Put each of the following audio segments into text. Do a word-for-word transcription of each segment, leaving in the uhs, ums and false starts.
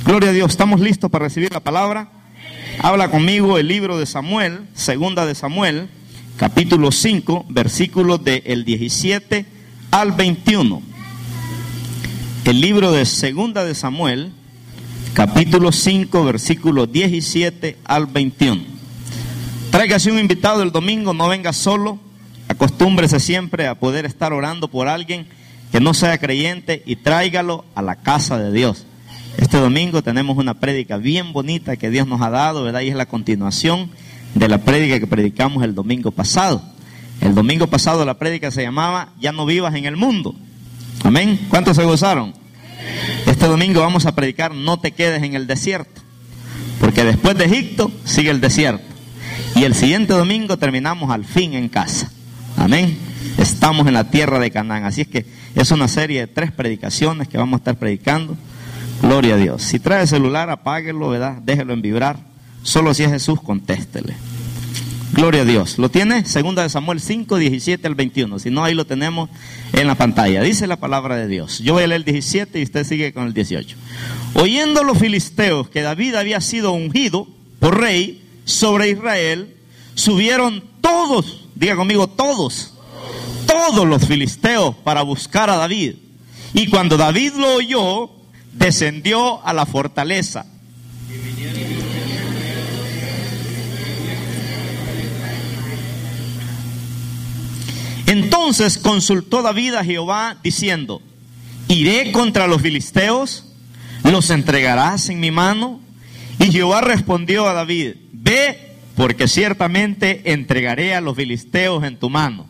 Gloria a Dios, ¿estamos listos para recibir la palabra? Habla conmigo el libro de Samuel, segunda de Samuel, capítulo cinco, versículos del diecisiete al veintiuno. El libro de segunda de Samuel, capítulo cinco, versículos diecisiete al veintiuno. Tráigase un invitado el domingo, no venga solo. Acostúmbrese siempre a poder estar orando por alguien que no sea creyente y tráigalo a la casa de Dios. Este domingo tenemos una prédica bien bonita que Dios nos ha dado, ¿verdad? Y es la continuación de la prédica que predicamos el domingo pasado. El domingo pasado la prédica se llamaba Ya no vivas en el mundo. Amén. ¿Cuántos se gozaron? Este domingo vamos a predicar No te quedes en el desierto, porque después de Egipto sigue el desierto. Y el siguiente domingo terminamos al fin en casa. Amén. Estamos en la tierra de Canaán. Así es que es una serie de tres predicaciones que vamos a estar predicando. Gloria a Dios. Si trae el celular, apáguelo, ¿verdad? Déjelo en vibrar. Solo si es Jesús, contéstele. Gloria a Dios. ¿Lo tiene? Segunda de Samuel cinco, diecisiete al veintiuno. Si no, ahí lo tenemos en la pantalla. Dice la palabra de Dios. Yo voy a leer el diecisiete y usted sigue con el dieciocho. Oyendo los filisteos que David había sido ungido por rey sobre Israel, subieron todos, diga conmigo, todos, todos los filisteos para buscar a David. Y cuando David lo oyó, descendió a la fortaleza. Entonces consultó David a Jehová diciendo: ¿iré contra los filisteos? ¿Los entregarás en mi mano? Y Jehová respondió a David: ve, porque ciertamente entregaré a los filisteos en tu mano.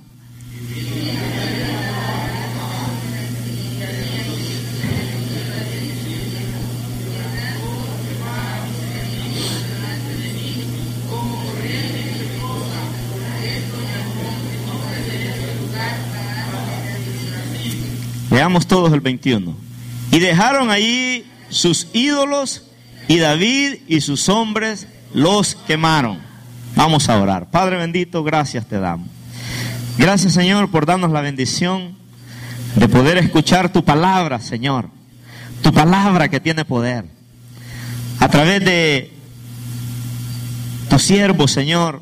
Veamos todos el veintiuno. Y dejaron allí sus ídolos, y David y sus hombres los quemaron. Vamos a orar. Padre bendito, gracias te damos. Gracias, Señor, por darnos la bendición de poder escuchar tu palabra, Señor. Tu palabra que tiene poder. A través de tu siervo, Señor,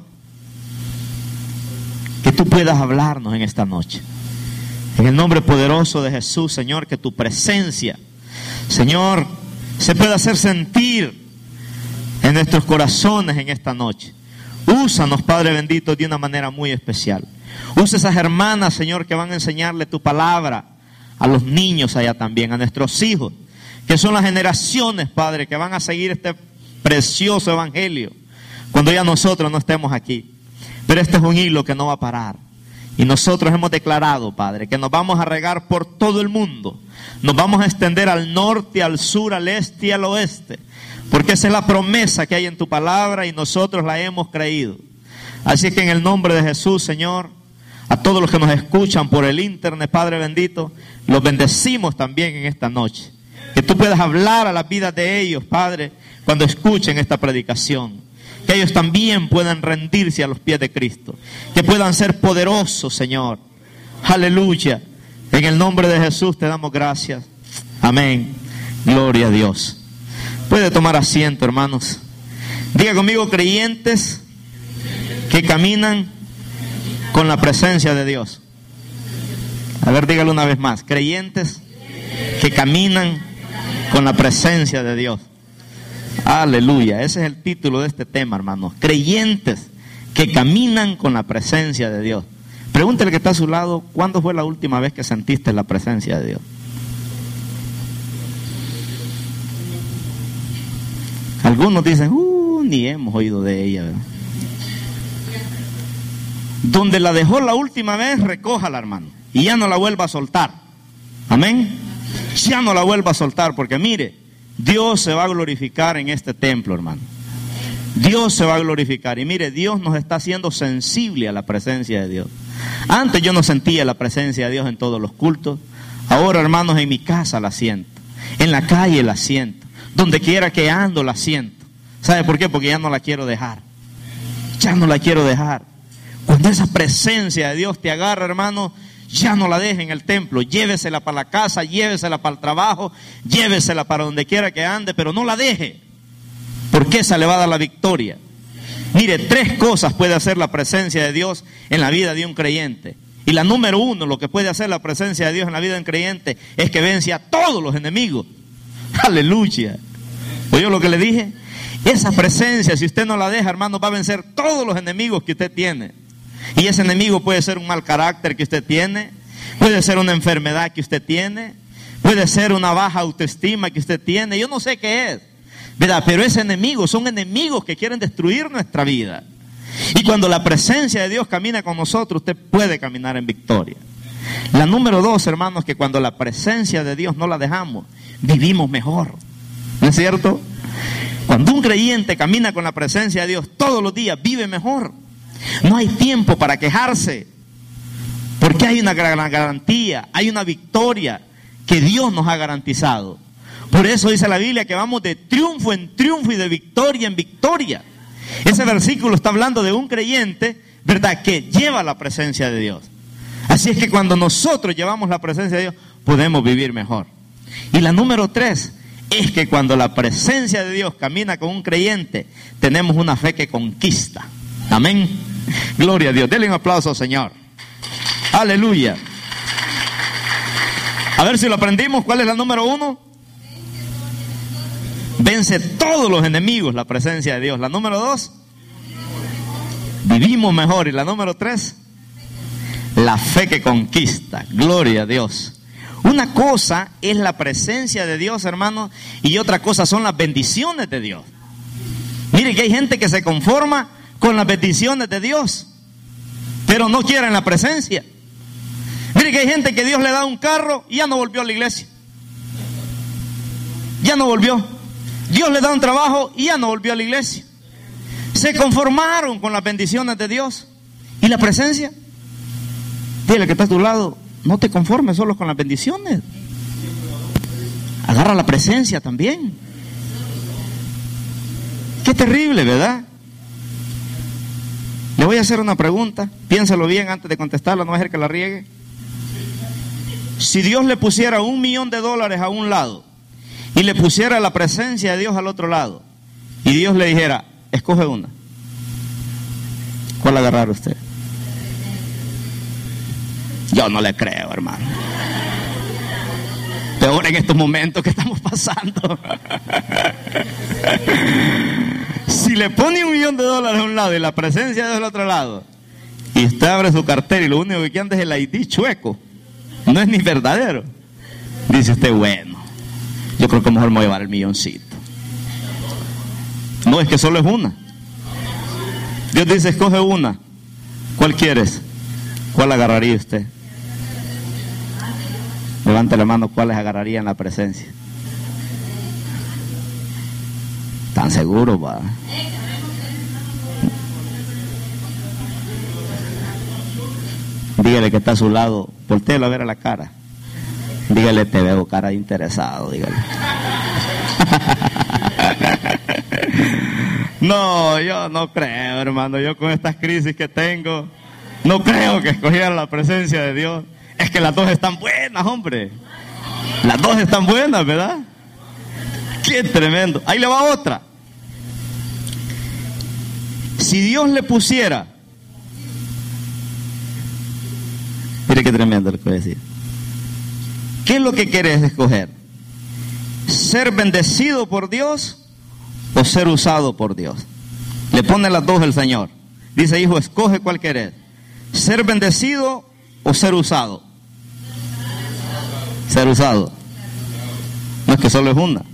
que tú puedas hablarnos en esta noche. En el nombre poderoso de Jesús, Señor, que tu presencia, Señor, se pueda hacer sentir en nuestros corazones en esta noche. Úsanos, Padre bendito, de una manera muy especial. Usa esas hermanas, Señor, que van a enseñarle tu palabra a los niños allá también, a nuestros hijos, que son las generaciones, Padre, que van a seguir este precioso evangelio cuando ya nosotros no estemos aquí. Pero este es un hilo que no va a parar. Y nosotros hemos declarado, Padre, que nos vamos a regar por todo el mundo. Nos vamos a extender al norte, al sur, al este y al oeste. Porque esa es la promesa que hay en tu palabra y nosotros la hemos creído. Así que en el nombre de Jesús, Señor, a todos los que nos escuchan por el internet, Padre bendito, los bendecimos también en esta noche. Que tú puedas hablar a las vidas de ellos, Padre, cuando escuchen esta predicación. Que ellos también puedan rendirse a los pies de Cristo. Que puedan ser poderosos, Señor. Aleluya. En el nombre de Jesús te damos gracias. Amén. Gloria a Dios. Puede tomar asiento, hermanos. Diga conmigo: creyentes que caminan con la presencia de Dios. A ver, dígalo una vez más. Creyentes que caminan con la presencia de Dios. Aleluya, ese es el título de este tema, hermanos. Creyentes que caminan con la presencia de Dios. Pregúntele que está a su lado: ¿cuándo fue la última vez que sentiste la presencia de Dios? Algunos dicen, uh, ni hemos oído de ella, ¿verdad? Donde la dejó la última vez, recójala, hermano, y ya no la vuelva a soltar. Amén. Ya no la vuelva a soltar, porque mire, Dios se va a glorificar en este templo, hermano. Dios se va a glorificar. Y mire, Dios nos está haciendo sensible a la presencia de Dios. Antes yo no sentía la presencia de Dios en todos los cultos. Ahora, hermanos, en mi casa la siento. En la calle la siento. Donde quiera que ando la siento. ¿Sabe por qué? Porque ya no la quiero dejar. Ya no la quiero dejar. Cuando esa presencia de Dios te agarra, hermano, ya no la deje en el templo, llévesela para la casa, llévesela para el trabajo, llévesela para donde quiera que ande, pero no la deje, porque esa le va a dar la victoria. Mire, tres cosas puede hacer la presencia de Dios en la vida de un creyente. Y la número uno, lo que puede hacer la presencia de Dios en la vida de un creyente, es que vence a todos los enemigos. Aleluya. ¿Oyó lo que le dije? Esa presencia, si usted no la deja, hermano, va a vencer todos los enemigos que usted tiene. Y ese enemigo puede ser un mal carácter que usted tiene, puede ser una enfermedad que usted tiene, puede ser una baja autoestima que usted tiene, yo no sé qué es, ¿verdad? Pero ese enemigo, son enemigos que quieren destruir nuestra vida. Y cuando la presencia de Dios camina con nosotros, usted puede caminar en victoria. La número dos, hermanos, que cuando la presencia de Dios no la dejamos, vivimos mejor. ¿No es cierto? Cuando un creyente camina con la presencia de Dios todos los días, vive mejor. No hay tiempo para quejarse, porque hay una gran garantía, hay una victoria que Dios nos ha garantizado. Por eso dice la Biblia que vamos de triunfo en triunfo y de victoria en victoria. Ese versículo está hablando de un creyente, ¿verdad?, que lleva la presencia de Dios. Así es que cuando nosotros llevamos la presencia de Dios, podemos vivir mejor. Y la número tres es que cuando la presencia de Dios camina con un creyente, tenemos una fe que conquista. Amén. Gloria a Dios. Denle un aplauso al Señor. Aleluya. A ver si lo aprendimos. ¿Cuál es la número uno? Vence todos los enemigos la presencia de Dios. La número dos, vivimos mejor. Y la número tres, la fe que conquista. Gloria a Dios. Una cosa es la presencia de Dios, hermano, y otra cosa son las bendiciones de Dios. Mire que hay gente que se conforma con las bendiciones de Dios, pero no quieren la presencia. Mire que hay gente que Dios le da un carro y ya no volvió a la iglesia. Ya no volvió. Dios le da un trabajo y ya no volvió a la iglesia. Se conformaron con las bendiciones de Dios. ¿Y la presencia? Dile que está a tu lado, no te conformes solo con las bendiciones. Agarra la presencia también. Qué terrible, ¿verdad? Le voy a hacer una pregunta, piénsalo bien antes de contestarla, no va a ser que la riegue. Si Dios le pusiera un millón de dólares a un lado y le pusiera la presencia de Dios al otro lado, y Dios le dijera, escoge una, ¿cuál agarrar usted? Yo no le creo, hermano. Peor en estos momentos que estamos pasando. Si le pone un millón de dólares a un lado y la presencia de Dios al otro lado, y usted abre su cartera y lo único que anda es el I D chueco, no es ni verdadero, dice usted, bueno, yo creo que mejor me voy a llevar el milloncito. No, es que solo es una. Dios dice, escoge una. ¿Cuál quieres? ¿Cuál agarraría usted? Levante la mano, ¿cuáles agarraría en la presencia? ¿Tan seguro, va? Dígale que está a su lado, voltéelo a ver a la cara. Dígale, te veo cara de interesado, dígale. No, yo no creo, hermano, yo con estas crisis que tengo, no creo que escogiera la presencia de Dios. Es que las dos están buenas, hombre. Las dos están buenas, ¿verdad? Qué tremendo. Ahí le va otra. Si Dios le pusiera, mire qué tremendo lo que voy a decir. ¿Qué es lo que quieres escoger? ¿Ser bendecido por Dios o ser usado por Dios? Le pone las dos el Señor. Dice, hijo, escoge cuál querés. ¿Ser bendecido o ser usado? Ser usado. No es que solo es una.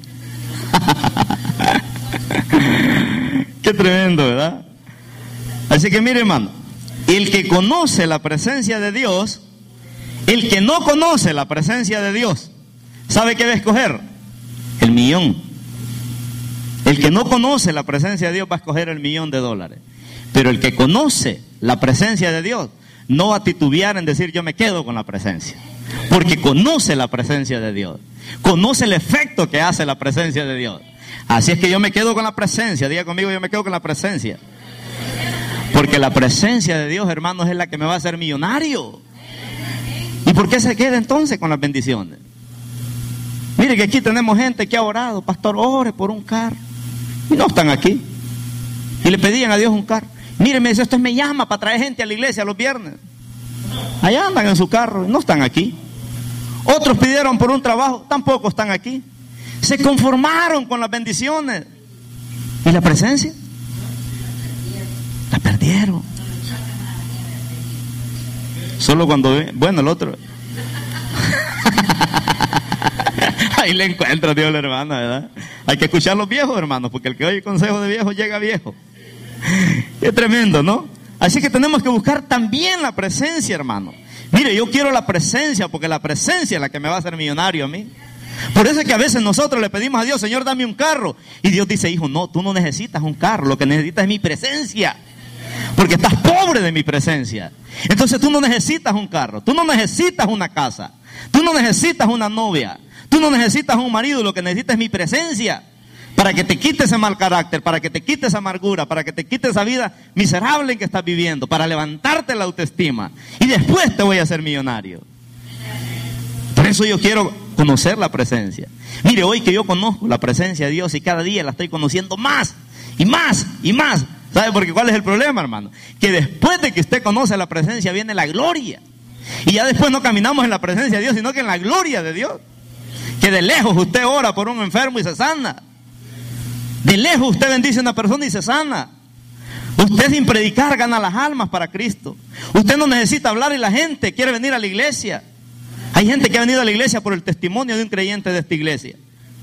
Qué tremendo, ¿verdad? Así que mire, hermano, el que conoce la presencia de Dios, el que no conoce la presencia de Dios, ¿sabe qué va a escoger? El millón. El que no conoce la presencia de Dios va a escoger el millón de dólares. Pero el que conoce la presencia de Dios no va a titubear en decir yo me quedo con la presencia, porque conoce la presencia de Dios, conoce el efecto que hace la presencia de Dios. Así es que yo me quedo con la presencia. Diga conmigo, yo me quedo con la presencia, porque la presencia de Dios, hermanos, es la que me va a hacer millonario. ¿Y por qué se queda entonces con las bendiciones? Mire que aquí tenemos gente que ha orado, pastor, ore por un carro. Y no están aquí. Y le pedían a Dios un carro. Mire, me dice, esto me llama para traer gente a la iglesia los viernes. Allá andan en su carro, no están aquí. Otros pidieron por un trabajo, tampoco están aquí. Se conformaron con las bendiciones. ¿Y la presencia? La perdieron. Solo cuando ve, bueno, el otro. Ahí le encuentra Dios la hermana, ¿verdad? Hay que escuchar a los viejos, hermanos, porque el que oye consejo de viejo llega viejo. Es tremendo, ¿no? Así que tenemos que buscar también la presencia, hermano. Mire, yo quiero la presencia, porque la presencia es la que me va a hacer millonario a mí. Por eso es que a veces nosotros le pedimos a Dios, Señor, dame un carro. Y Dios dice, hijo, no, tú no necesitas un carro, lo que necesitas es mi presencia. Porque estás pobre de mi presencia. Entonces tú no necesitas un carro, tú no necesitas una casa, tú no necesitas una novia, tú no necesitas un marido, lo que necesitas es mi presencia. Para que te quite ese mal carácter, para que te quite esa amargura, para que te quite esa vida miserable en que estás viviendo, para levantarte la autoestima. Y después te voy a hacer millonario. Por eso yo quiero conocer la presencia. Mire, hoy que yo conozco la presencia de Dios y cada día la estoy conociendo más y más y más. ¿Sabe por qué? ¿Cuál es el problema, hermano? Que después de que usted conoce la presencia viene la gloria. Y ya después no caminamos en la presencia de Dios, sino que en la gloria de Dios. Que de lejos usted ora por un enfermo y se sana. De lejos usted bendice a una persona y se sana. Usted sin predicar gana las almas para Cristo. Usted no necesita hablar y la gente quiere venir a la iglesia. Hay gente que ha venido a la iglesia por el testimonio de un creyente de esta iglesia.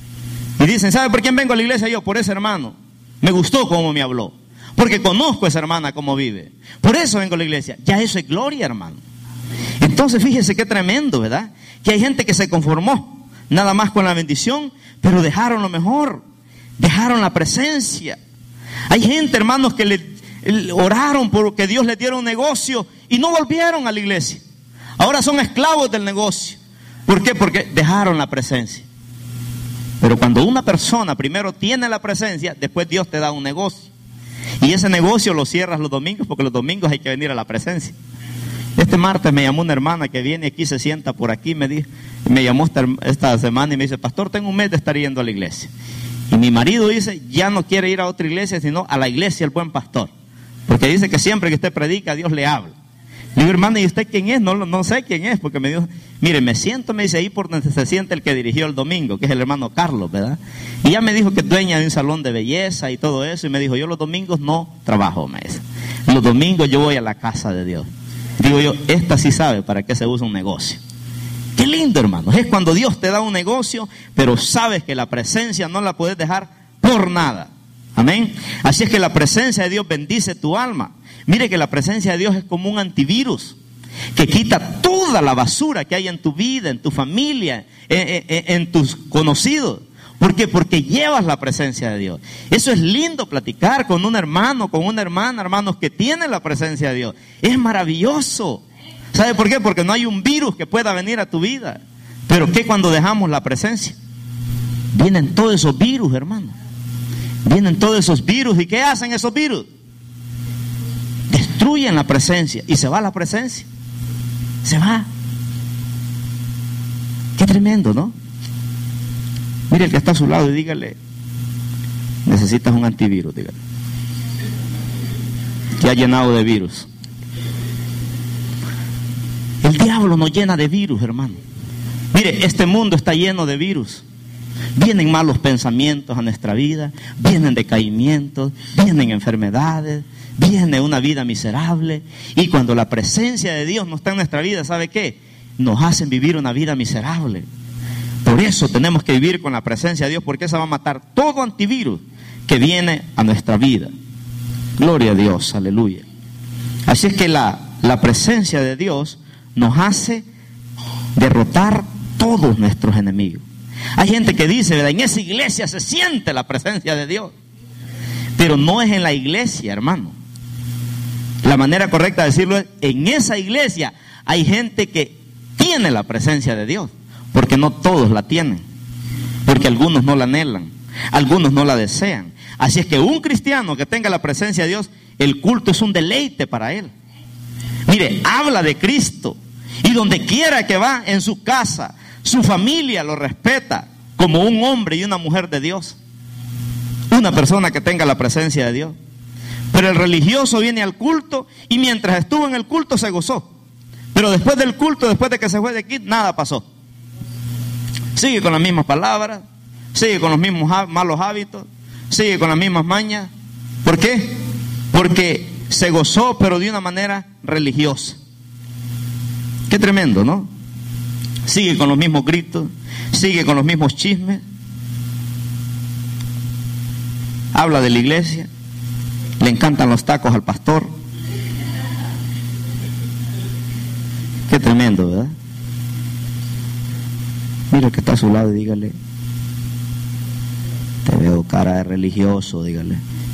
Y dicen, ¿sabe por quién vengo a la iglesia yo? Por ese hermano. Me gustó cómo me habló. Porque conozco a esa hermana cómo vive. Por eso vengo a la iglesia. Ya eso es gloria, hermano. Entonces fíjese qué tremendo, ¿verdad? Que hay gente que se conformó nada más con la bendición, pero dejaron lo mejor. Dejaron la presencia. Hay gente, hermanos, que le, le oraron porque Dios les diera un negocio y no volvieron a la iglesia. Ahora son esclavos del negocio. ¿Por qué? Porque dejaron la presencia. Pero cuando una persona primero tiene la presencia, después Dios te da un negocio. Y ese negocio lo cierras los domingos, porque los domingos hay que venir a la presencia. Este martes me llamó una hermana que viene aquí, se sienta por aquí, me dijo, me llamó esta, esta semana y me dice, pastor, tengo un mes de estar yendo a la iglesia. Y mi marido dice, ya no quiere ir a otra iglesia, sino a la iglesia del buen pastor. Porque dice que siempre que usted predica, Dios le habla. Le digo, hermana, ¿y usted quién es? No, no sé quién es, porque me dijo, mire, me siento, me dice, ahí por donde se siente el que dirigió el domingo, que es el hermano Carlos, ¿verdad? Y ya me dijo que es dueña de un salón de belleza y todo eso, y me dijo, yo los domingos no trabajo, me dice. Los domingos yo voy a la casa de Dios. Digo yo, esta sí sabe para qué se usa un negocio. Qué lindo, hermanos, es cuando Dios te da un negocio, pero sabes que la presencia no la puedes dejar por nada. Amén. Así es que la presencia de Dios bendice tu alma. Mire que la presencia de Dios es como un antivirus que quita toda la basura que hay en tu vida, en tu familia, en, en, en tus conocidos. ¿Por qué? Porque llevas la presencia de Dios. Eso es lindo, platicar con un hermano, con una hermana, hermanos que tienen la presencia de Dios. Es maravilloso. ¿Sabe por qué? Porque no hay un virus que pueda venir a tu vida. Pero ¿qué cuando dejamos la presencia? Vienen todos esos virus, hermano. Vienen todos esos virus. ¿Y qué hacen esos virus? Destruyen la presencia. Y se va la presencia. Se va. Qué tremendo, ¿no? Mire el que está a su lado y dígale, necesitas un antivirus, dígale. Que ha llenado de virus. El diablo nos llena de virus, hermano. Mire, este mundo está lleno de virus. Vienen malos pensamientos a nuestra vida, vienen decaimientos, vienen enfermedades, viene una vida miserable. Y cuando la presencia de Dios no está en nuestra vida, ¿sabe qué? Nos hacen vivir una vida miserable. Por eso tenemos que vivir con la presencia de Dios, porque esa va a matar todo antivirus que viene a nuestra vida. Gloria a Dios, aleluya. Así es que la, la presencia de Dios nos hace derrotar todos nuestros enemigos. Hay gente que dice, ¿verdad? En esa iglesia se siente la presencia de Dios. Pero no es en la iglesia, hermano. La manera correcta de decirlo es, en esa iglesia hay gente que tiene la presencia de Dios. Porque no todos la tienen. Porque algunos no la anhelan. Algunos no la desean. Así es que un cristiano que tenga la presencia de Dios, el culto es un deleite para él. Mire, habla de Cristo. Y donde quiera que va, en su casa, su familia lo respeta como un hombre y una mujer de Dios. Una persona que tenga la presencia de Dios. Pero el religioso viene al culto y mientras estuvo en el culto se gozó. Pero después del culto, después de que se fue de aquí, nada pasó. Sigue con las mismas palabras, sigue con los mismos malos hábitos, sigue con las mismas mañas. ¿Por qué? Porque se gozó, pero de una manera religiosa. Qué tremendo, ¿no? Sigue con los mismos gritos, sigue con los mismos chismes. Habla de la iglesia, le encantan los tacos al pastor. Qué tremendo, ¿verdad? Mira que está a su lado y dígale: te veo cara de religioso, dígale.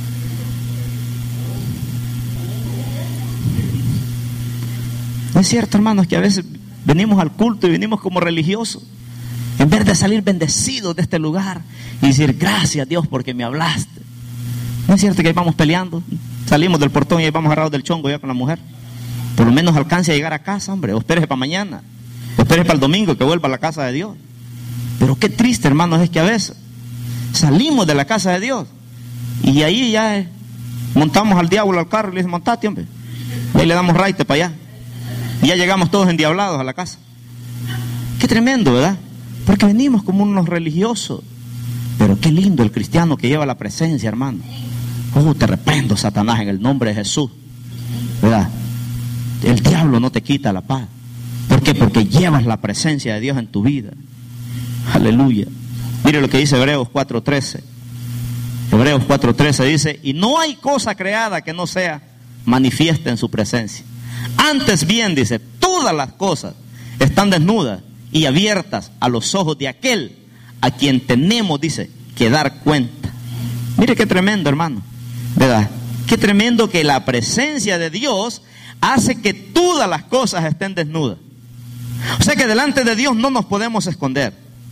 ¿No es cierto, hermanos, que a veces venimos al culto y venimos como religiosos? En vez de salir bendecidos de este lugar y decir: gracias Dios porque me hablaste. ¿No es cierto que ahí vamos peleando? Salimos del portón y ahí vamos agarrados del chongo ya con la mujer. Por lo menos alcance a llegar a casa, hombre. O espérese para mañana. O espérese para el domingo que vuelva a la casa de Dios. Pero qué triste, hermanos, es que a veces salimos de la casa de Dios y ahí ya eh, montamos al diablo al carro y le decimos: montate, hombre. Y ahí le damos raite para allá. Y ya llegamos todos endiablados a la casa. Qué tremendo, ¿verdad? Porque venimos como unos religiosos. Pero qué lindo el cristiano que lleva la presencia, hermano. Oh, te reprendo, Satanás, en el nombre de Jesús. ¿Verdad? El diablo no te quita la paz. ¿Por qué? Porque llevas la presencia de Dios en tu vida. Aleluya. Mire lo que dice Hebreos cuatro trece. Hebreos cuatro trece dice: y no hay cosa creada que no sea manifiesta en su presencia. Antes bien, dice, todas las cosas están desnudas y abiertas a los ojos de aquel a quien tenemos, dice, que dar cuenta. Mire qué tremendo, hermano, ¿verdad? Qué tremendo que la presencia de Dios hace que todas las cosas estén desnudas. O sea que delante de Dios no nos podemos esconder.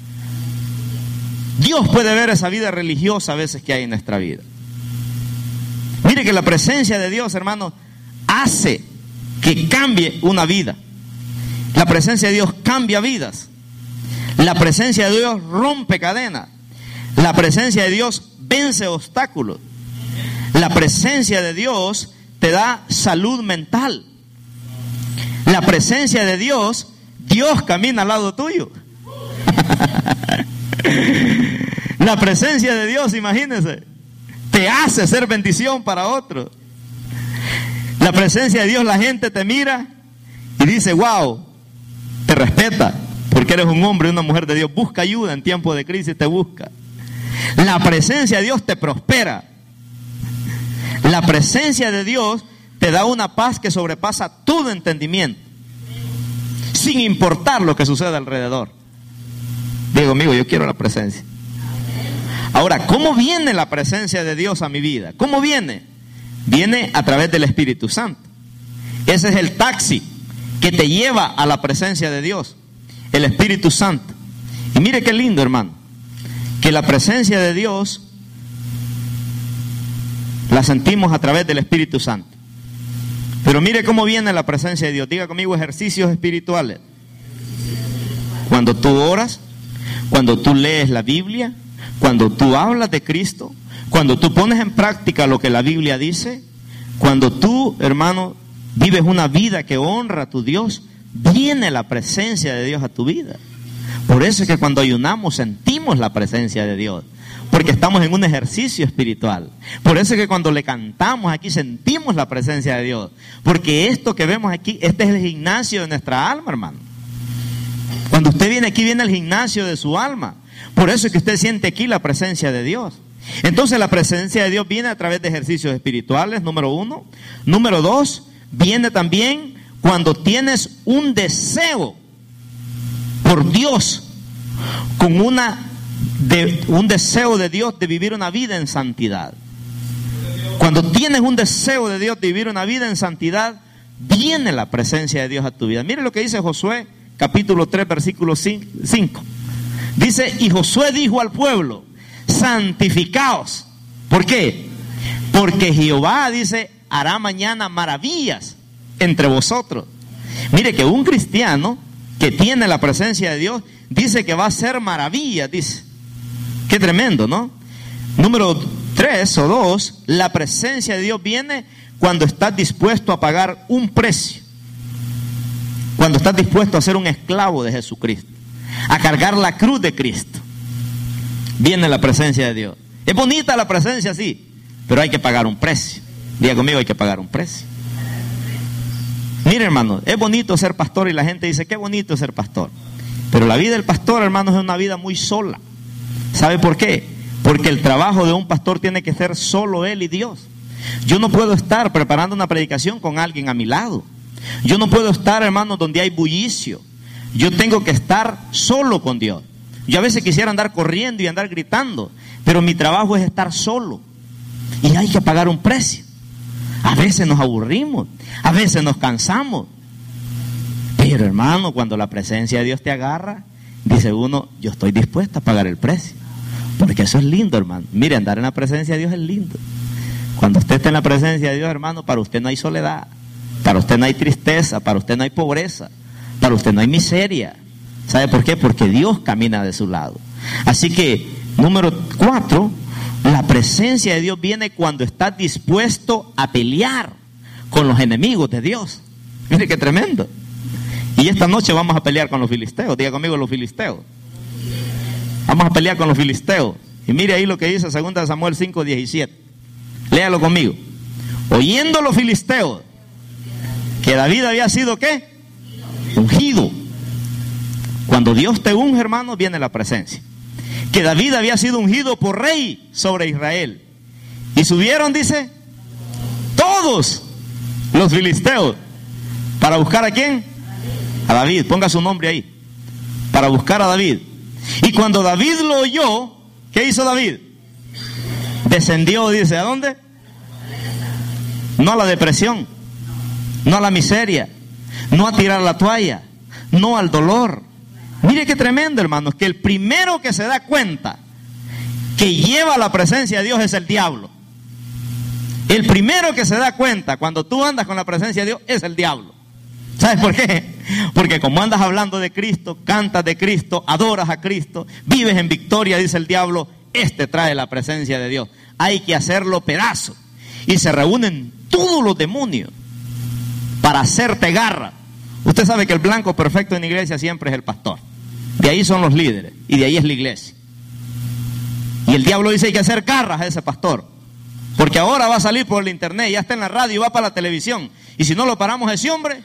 Dios puede ver esa vida religiosa a veces que hay en nuestra vida. Mire que la presencia de Dios, hermano, hace que cambie una vida. La presencia de Dios cambia vidas. La presencia de Dios rompe cadenas. La presencia de Dios vence obstáculos. La presencia de Dios te da salud mental. La presencia de Dios, Dios camina al lado tuyo. La presencia de Dios, imagínense, te hace ser bendición para otros. La presencia de Dios, la gente te mira y dice: wow, te respeta porque eres un hombre y una mujer de Dios. Busca ayuda en tiempo de crisis, te busca. La presencia de Dios te prospera. La presencia de Dios te da una paz que sobrepasa todo entendimiento, sin importar lo que suceda alrededor. Digo, amigo, yo quiero la presencia. Ahora, ¿cómo viene la presencia de Dios a mi vida? ¿Cómo viene? Viene a través del Espíritu Santo. Ese es el taxi que te lleva a la presencia de Dios, el Espíritu Santo. Y mire qué lindo, hermano, que la presencia de Dios la sentimos a través del Espíritu Santo. Pero mire cómo viene la presencia de Dios. Diga conmigo: ejercicios espirituales. Cuando tú oras, cuando tú lees la Biblia, cuando tú hablas de Cristo, cuando tú pones en práctica lo que la Biblia dice, cuando tú, hermano, vives una vida que honra a tu Dios, viene la presencia de Dios a tu vida. Por eso es que cuando ayunamos sentimos la presencia de Dios, porque estamos en un ejercicio espiritual. Por eso es que cuando le cantamos aquí sentimos la presencia de Dios, porque esto que vemos aquí, este es el gimnasio de nuestra alma, hermano. Cuando usted viene aquí, viene el gimnasio de su alma. Por eso es que usted siente aquí la presencia de Dios. Entonces la presencia de Dios viene a través de ejercicios espirituales, número uno. Número dos, viene también cuando tienes un deseo por Dios, con una de, un deseo de Dios de vivir una vida en santidad. Cuando tienes un deseo de Dios de vivir una vida en santidad, viene la presencia de Dios a tu vida. Mire lo que dice Josué, capítulo tres, versículo cinco. Dice: y Josué dijo al pueblo: santificaos. ¿Por qué? Porque Jehová, dice, hará mañana maravillas entre vosotros. Mire que un cristiano que tiene la presencia de Dios dice que va a hacer maravillas, dice. Qué tremendo, ¿no? Número tres o dos, la presencia de Dios viene cuando estás dispuesto a pagar un precio. Cuando estás dispuesto a ser un esclavo de Jesucristo, a cargar la cruz de Cristo, viene la presencia de Dios. Es bonita la presencia, sí, pero hay que pagar un precio. Diga conmigo, hay que pagar un precio. Mire, hermano, es bonito ser pastor y la gente dice, qué bonito ser pastor. Pero la vida del pastor, hermano, es una vida muy sola. ¿Sabe por qué? Porque el trabajo de un pastor tiene que ser solo él y Dios. Yo no puedo estar preparando una predicación con alguien a mi lado. Yo no puedo estar, hermano, donde hay bullicio. Yo tengo que estar solo con Dios. Yo a veces quisiera andar corriendo y andar gritando, pero mi trabajo es estar solo. Y hay que pagar un precio. A veces nos aburrimos, a veces nos cansamos. Pero, hermano, cuando la presencia de Dios te agarra, dice uno, yo estoy dispuesto a pagar el precio. Porque eso es lindo, hermano. Mire, andar en la presencia de Dios es lindo. Cuando usted está en la presencia de Dios, hermano, para usted no hay soledad, para usted no hay tristeza, para usted no hay pobreza, para usted no hay miseria. ¿Sabe por qué? Porque Dios camina de su lado. Así que, número cuatro, la presencia de Dios viene cuando estás dispuesto a pelear con los enemigos de Dios. Mire qué tremendo. Y esta noche vamos a pelear con los filisteos. Diga conmigo, los filisteos. Vamos a pelear con los filisteos. Y mire ahí lo que dice segunda de Samuel cinco diecisiete. Léalo conmigo. Oyendo los filisteos que David había sido, ¿qué? Ungido. Cuando Dios te unge, hermano, viene la presencia. Que David había sido ungido por rey sobre Israel. Y subieron, dice, todos los filisteos. ¿Para buscar a quién? A David. Ponga su nombre ahí. Para buscar a David. Y cuando David lo oyó, ¿qué hizo David? Descendió, dice, ¿a dónde? No a la depresión, no a la miseria, no a tirar la toalla, no al dolor. Mire qué tremendo, hermanos, que el primero que se da cuenta que lleva la presencia de Dios es el diablo. El primero que se da cuenta cuando tú andas con la presencia de Dios es el diablo. ¿Sabes por qué? Porque como andas hablando de Cristo, cantas de Cristo, adoras a Cristo, vives en victoria, dice el diablo, este trae la presencia de Dios. Hay que hacerlo pedazo. Y se reúnen todos los demonios para hacerte garra. Usted sabe que el blanco perfecto en la iglesia siempre es el pastor. De ahí son los líderes y de ahí es la iglesia. Y el diablo dice hay que hacer garras a ese pastor. Porque ahora va a salir por el internet, ya está en la radio y va para la televisión. Y si no lo paramos a ese hombre.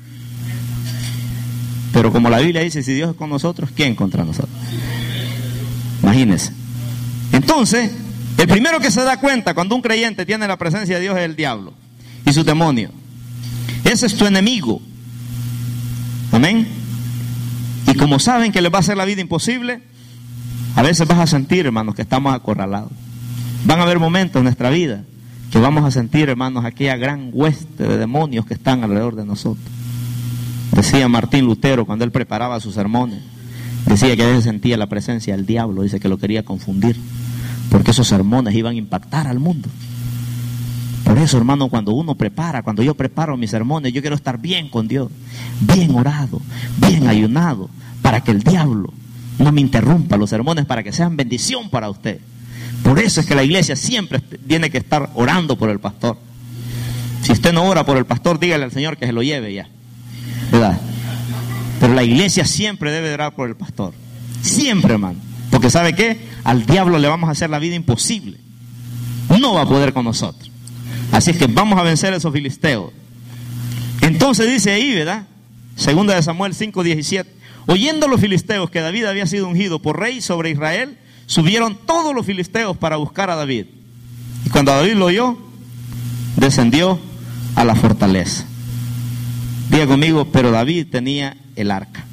Pero como la Biblia dice, si Dios es con nosotros, ¿quién contra nosotros? Imagínense. Entonces, el primero que se da cuenta cuando un creyente tiene la presencia de Dios es el diablo y su demonio. Ese es tu enemigo. Amén. Y como saben que les va a hacer la vida imposible, a veces vas a sentir, hermanos, que estamos acorralados. Van a haber momentos en nuestra vida que vamos a sentir, hermanos, aquella gran hueste de demonios que están alrededor de nosotros. Decía Martín Lutero cuando él preparaba sus sermones, decía que a veces sentía la presencia del diablo, dice que lo quería confundir, porque esos sermones iban a impactar al mundo. Por eso, hermano, cuando uno prepara, cuando yo preparo mis sermones, yo quiero estar bien con Dios, bien orado, bien ayunado, para que el diablo no me interrumpa los sermones, para que sean bendición para usted. Por eso es que la iglesia siempre tiene que estar orando por el pastor. Si usted no ora por el pastor, dígale al Señor que se lo lleve ya, ¿verdad? Pero la iglesia siempre debe orar por el pastor. Siempre, hermano. Porque ¿sabe qué? Al diablo le vamos a hacer la vida imposible. No va a poder con nosotros. Así es que vamos a vencer a esos filisteos. Entonces dice ahí, ¿verdad? Segunda de Samuel cinco diecisiete. Oyendo los filisteos que David había sido ungido por rey sobre Israel, subieron todos los filisteos para buscar a David. Y cuando David lo oyó, descendió a la fortaleza. Diga conmigo, pero David tenía el arca.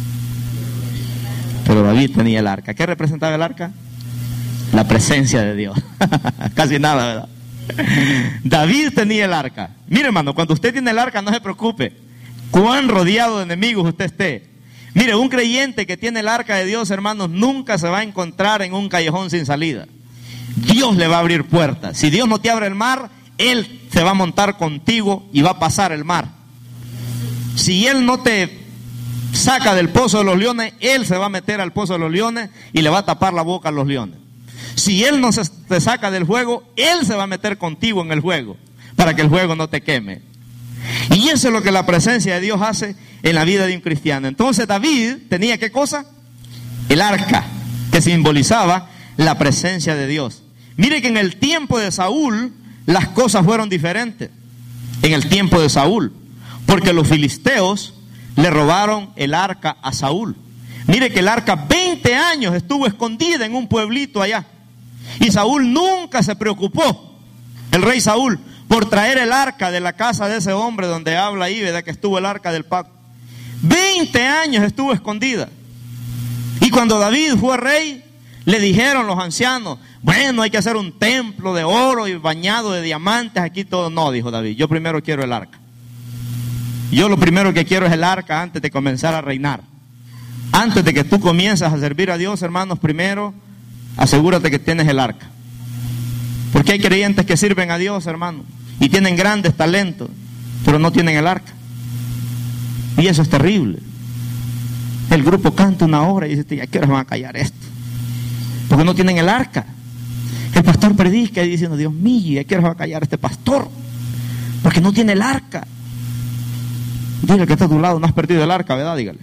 Pero David tenía el arca. ¿Qué representaba el arca? La presencia de Dios. Casi nada, ¿verdad? David tenía el arca. Mire, hermano, cuando usted tiene el arca, no se preocupe cuán rodeado de enemigos usted esté. Mire, un creyente que tiene el arca de Dios, hermanos, nunca se va a encontrar en un callejón sin salida. Dios le va a abrir puertas. Si Dios no te abre el mar, Él se va a montar contigo y va a pasar el mar. Si Él no te saca del pozo de los leones, Él se va a meter al pozo de los leones y le va a tapar la boca a los leones. Si Él no se te saca del juego, Él se va a meter contigo en el juego, para que el juego no te queme. Y eso es lo que la presencia de Dios hace en la vida de un cristiano. Entonces David tenía ¿qué cosa? El arca, que simbolizaba la presencia de Dios. Mire que en el tiempo de Saúl las cosas fueron diferentes. En el tiempo de Saúl, porque los filisteos le robaron el arca a Saúl. Mire que el arca veinte años estuvo escondida en un pueblito allá. Y Saúl nunca se preocupó, el rey Saúl, por traer el arca de la casa de ese hombre donde habla ahí, ¿verdad? Que estuvo el arca del pacto. veinte años estuvo escondida. Y cuando David fue rey, le dijeron los ancianos, bueno, hay que hacer un templo de oro y bañado de diamantes, aquí todo. No, dijo David, yo primero quiero el arca. Yo lo primero que quiero es el arca antes de comenzar a reinar. Antes de que tú comiences a servir a Dios, hermanos, primero asegúrate que tienes el arca. Porque hay creyentes que sirven a Dios, hermano, y tienen grandes talentos, pero no tienen el arca. Y eso es terrible. El grupo canta una hora y dice, ¿a qué hora van a callar esto? Porque no tienen el arca. El pastor predica y diciendo, Dios mío, ¿a qué hora va a callar este pastor? Porque no tiene el arca. Dile que está a tu lado, no has perdido el arca, ¿verdad? Dígale.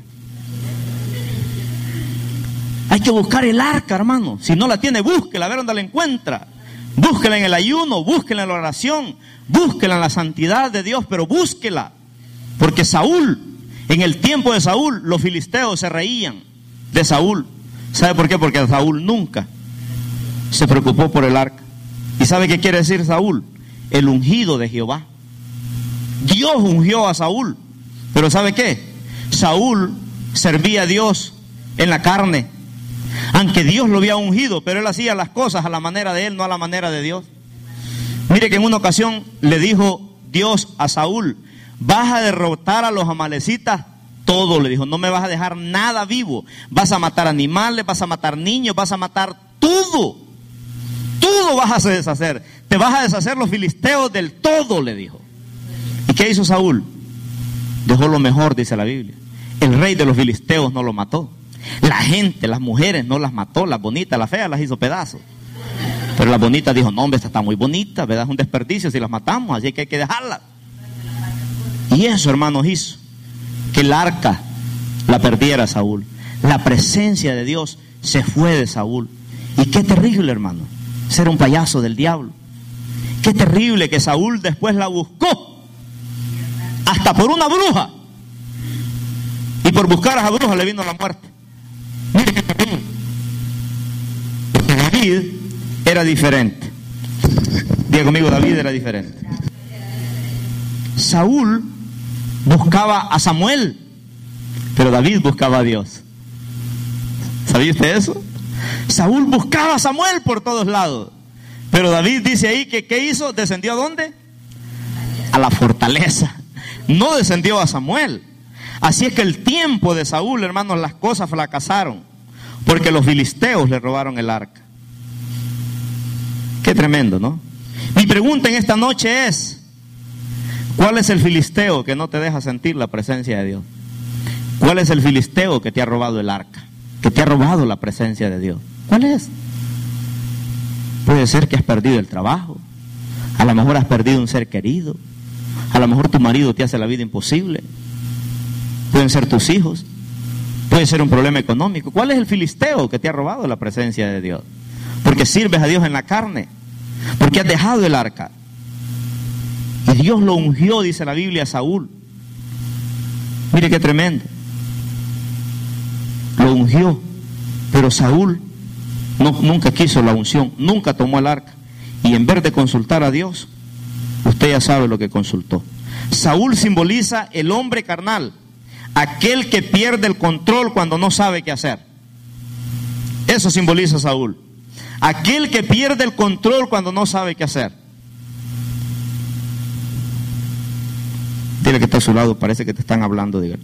Hay que buscar el arca, hermano. Si no la tiene, búsquela, a ver dónde la encuentra. Búsquela en el ayuno, búsquela en la oración, búsquela en la santidad de Dios, pero búsquela. Porque Saúl, en el tiempo de Saúl, los filisteos se reían de Saúl. ¿Sabe por qué? Porque Saúl nunca se preocupó por el arca. ¿Y sabe qué quiere decir Saúl? El ungido de Jehová. Dios ungió a Saúl. Pero ¿sabe qué? Saúl servía a Dios en la carne. Aunque Dios lo había ungido, pero él hacía las cosas a la manera de él, no a la manera de Dios. Mire que en una ocasión le dijo Dios a Saúl, vas a derrotar a los amalecitas todo, le dijo, no me vas a dejar nada vivo. Vas a matar animales, vas a matar niños, vas a matar todo. Todo vas a deshacer. Te vas a deshacer los filisteos del todo, le dijo. ¿Y qué hizo Saúl? Dejó lo mejor, dice la Biblia. El rey de los filisteos no lo mató. La gente, las mujeres no las mató, las bonitas, las feas las hizo pedazos. Pero las bonitas dijo, no hombre, esta está muy bonita, ¿verdad? Es un desperdicio si las matamos, así que hay que dejarlas. Y eso, hermanos, hizo que el arca la perdiera Saúl. La presencia de Dios se fue de Saúl. Y qué terrible, hermano, ser un payaso del diablo. Qué terrible que Saúl después la buscó, hasta por una bruja. Y por buscar a esa bruja le vino la muerte. Mire qué terrible. Porque David era diferente. Diga conmigo, David era diferente. Saúl buscaba a Samuel, pero David buscaba a Dios. ¿Sabía usted eso? Saúl buscaba a Samuel por todos lados, pero David dice ahí que ¿qué hizo? ¿Descendió a dónde? A la fortaleza. No descendió a Samuel. Así es que el tiempo de Saúl, hermanos, las cosas fracasaron, porque los filisteos le robaron el arca. Qué tremendo, ¿no? Mi pregunta en esta noche es, ¿cuál es el filisteo que no te deja sentir la presencia de Dios? ¿Cuál es el filisteo que te ha robado el arca? Que te ha robado la presencia de Dios. ¿Cuál es? Puede ser que has perdido el trabajo. A lo mejor has perdido un ser querido. A lo mejor tu marido te hace la vida imposible. Pueden ser tus hijos. Puede ser un problema económico. ¿Cuál es el filisteo que te ha robado la presencia de Dios? Porque sirves a Dios en la carne. Porque has dejado el arca. Y Dios lo ungió, dice la Biblia, a Saúl. Mire qué tremendo. Lo ungió. Pero Saúl no, nunca quiso la unción. Nunca tomó el arca. Y en vez de consultar a Dios, usted ya sabe lo que consultó. Saúl simboliza el hombre carnal. Aquel que pierde el control cuando no sabe qué hacer. Eso simboliza Saúl. Aquel que pierde el control cuando no sabe qué hacer. Dile que está a su lado, parece que te están hablando, dígale.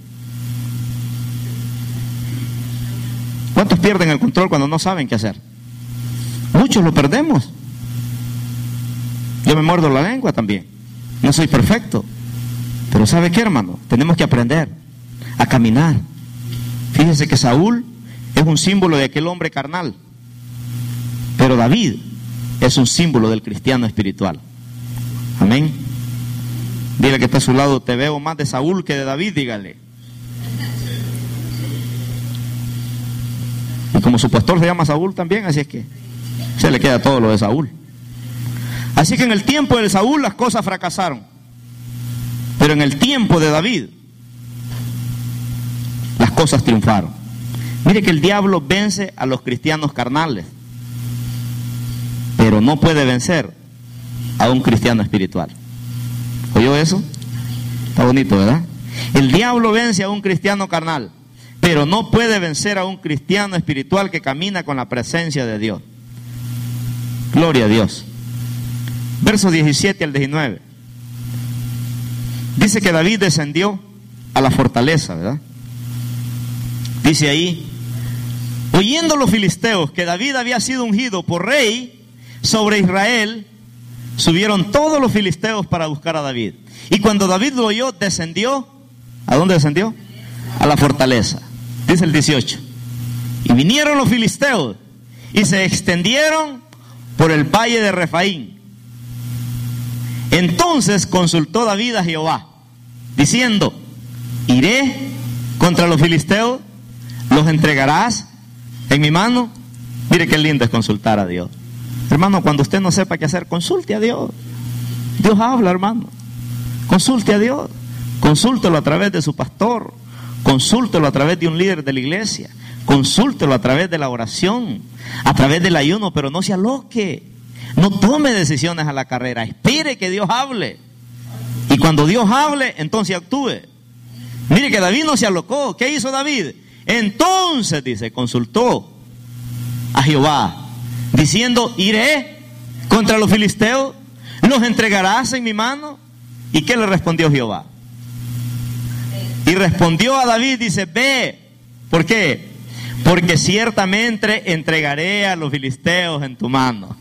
¿Cuántos pierden el control cuando no saben qué hacer? Muchos lo perdemos. Yo me muerdo la lengua también. No soy perfecto, pero Pero ¿sabe qué, hermano? Tenemos que aprender a caminar. Fíjense que Saúl es un símbolo de aquel hombre carnal, pero David es un símbolo del cristiano espiritual. Amén. Dile que está a su lado: te veo más de Saúl que de David, dígale. Y como su pastor se llama Saúl también, así es que se le queda todo lo de Saúl. Así que en el tiempo de Saúl las cosas fracasaron, pero en el tiempo de David las cosas triunfaron. Mire que el diablo vence a los cristianos carnales, pero no puede vencer a un cristiano espiritual. ¿Oyó eso? Está bonito, ¿verdad? El diablo vence a un cristiano carnal, pero no puede vencer a un cristiano espiritual que camina con la presencia de Dios. Gloria a Dios. Versos diecisiete al diecinueve. Dice que David descendió a la fortaleza, ¿verdad? Dice ahí: oyendo los filisteos que David había sido ungido por rey sobre Israel, subieron todos los filisteos para buscar a David. Y cuando David lo oyó, descendió. ¿A dónde descendió? A la fortaleza. Dice el dieciocho. Y vinieron los filisteos y se extendieron por el valle de Refaín. Entonces consultó David a Jehová, diciendo: ¿iré contra los filisteos? ¿Los entregarás en mi mano? Mire qué lindo es consultar a Dios. Hermano, cuando usted no sepa qué hacer, consulte a Dios. Dios habla, hermano. Consulte a Dios. Consúltelo a través de su pastor. Consúltelo a través de un líder de la iglesia. Consúltelo a través de la oración, a través del ayuno, pero no se aloque. No tome decisiones a la carrera. Espere que Dios hable. Y cuando Dios hable, entonces actúe. Mire que David no se alocó. ¿Qué hizo David? Entonces, dice, consultó a Jehová, diciendo: ¿iré contra los filisteos? ¿Los entregarás en mi mano? ¿Y qué le respondió Jehová? Y respondió a David, dice: ve. ¿Por qué? Porque ciertamente entregaré a los filisteos en tu mano.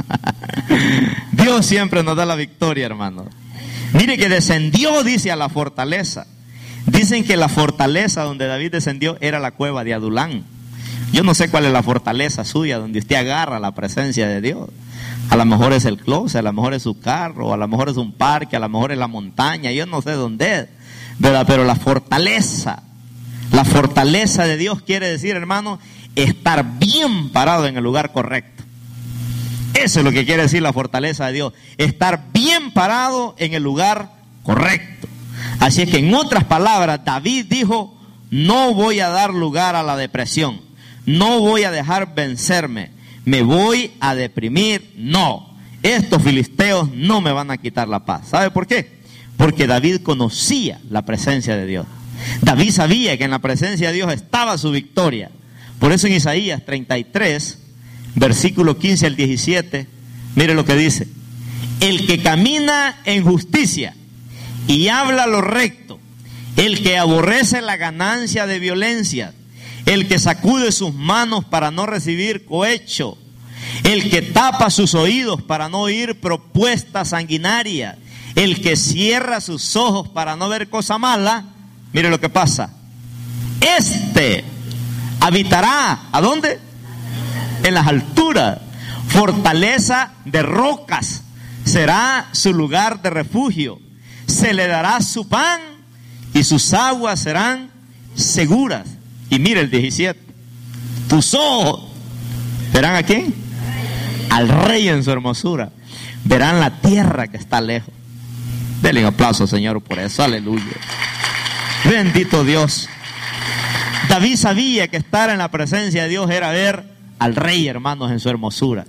Dios siempre nos da la victoria, hermano. Mire que descendió, dice, a la fortaleza. Dicen que la fortaleza donde David descendió era la cueva de Adulán. Yo no sé cuál es la fortaleza suya donde usted agarra la presencia de Dios. A lo mejor es el closet, a lo mejor es su carro, a lo mejor es un parque, a lo mejor es la montaña, yo no sé dónde es, ¿verdad? Pero la fortaleza, la fortaleza de Dios quiere decir, hermano, estar bien parado en el lugar correcto. Eso es lo que quiere decir la fortaleza de Dios, estar bien parado en el lugar correcto. Así es que, en otras palabras, David dijo: no voy a dar lugar a la depresión, no voy a dejar vencerme, me voy a deprimir, no, estos filisteos no me van a quitar la paz. ¿Sabe por qué? Porque David conocía la presencia de Dios. David sabía que en la presencia de Dios estaba su victoria. Por eso en Isaías treinta y tres, versículo quince al diecisiete, mire lo que dice: el que camina en justicia y habla lo recto, el que aborrece la ganancia de violencia, el que sacude sus manos para no recibir cohecho, el que tapa sus oídos para no oír propuestas sanguinarias, el que cierra sus ojos para no ver cosa mala, mire lo que pasa: este habitará, ¿a dónde? En las alturas, fortaleza de rocas será su lugar de refugio, se le dará su pan y sus aguas serán seguras. Y mire el diecisiete: tus ojos verán a quién, al rey en su hermosura, verán la tierra que está lejos. Denle un aplauso, Señor, por eso. Aleluya. Bendito Dios. David sabía que estar en la presencia de Dios era ver al rey, hermanos, en su hermosura.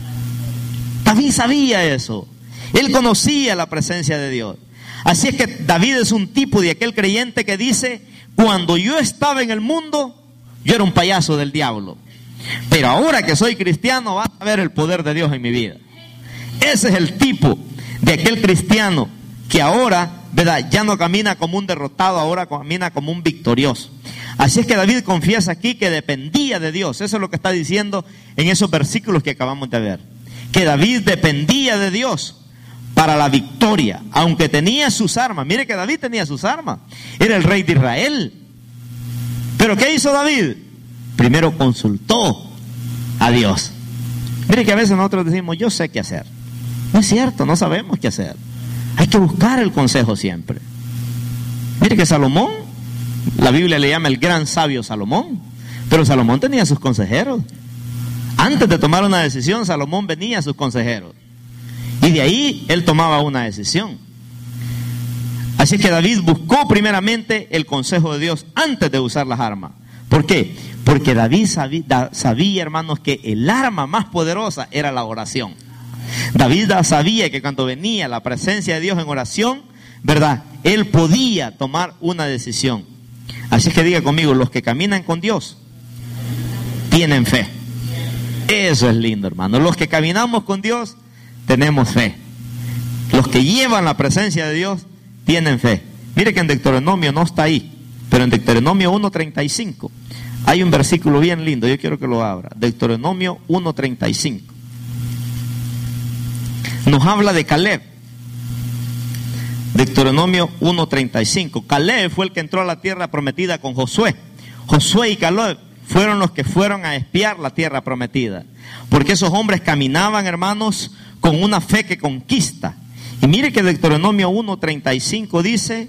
David sabía eso. Él conocía la presencia de Dios. Así es que David es un tipo de aquel creyente que dice: cuando yo estaba en el mundo, yo era un payaso del diablo, pero ahora que soy cristiano, vas a ver el poder de Dios en mi vida. Ese es el tipo de aquel cristiano que ahora, ¿verdad?, ya no camina como un derrotado, ahora camina como un victorioso. Así es que David confiesa aquí que dependía de Dios. Eso es lo que está diciendo en esos versículos que acabamos de ver, que David dependía de Dios para la victoria, aunque tenía sus armas. Mire que David tenía sus armas, era el rey de Israel. Pero ¿qué hizo David? Primero consultó a Dios. Mire que a veces nosotros decimos, yo sé qué hacer. No es cierto, no sabemos qué hacer. Hay que buscar el consejo siempre. Mire que Salomón, la Biblia le llama el gran sabio Salomón, pero Salomón tenía sus consejeros. Antes de tomar una decisión, Salomón venía a sus consejeros. Y de ahí él tomaba una decisión. Así que David buscó primeramente el consejo de Dios antes de usar las armas. ¿Por qué? Porque David sabía, sabía, hermanos, que el arma más poderosa era la oración. David sabía que cuando venía la presencia de Dios en oración, ¿verdad?, él podía tomar una decisión. Así que diga conmigo, los que caminan con Dios tienen fe. Eso es lindo, hermano. Los que caminamos con Dios tenemos fe. Los que llevan la presencia de Dios tienen fe. Mire que en Deuteronomio no está ahí, pero en Deuteronomio uno treinta y cinco hay un versículo bien lindo. Yo quiero que lo abra. Deuteronomio uno treinta y cinco nos habla de Caleb. Deuteronomio uno treinta y cinco. Caleb fue el que entró a la tierra prometida con Josué. Josué y Caleb fueron los que fueron a espiar la tierra prometida, porque esos hombres caminaban, hermanos, con una fe que conquista. Y mire que Deuteronomio uno treinta y cinco dice,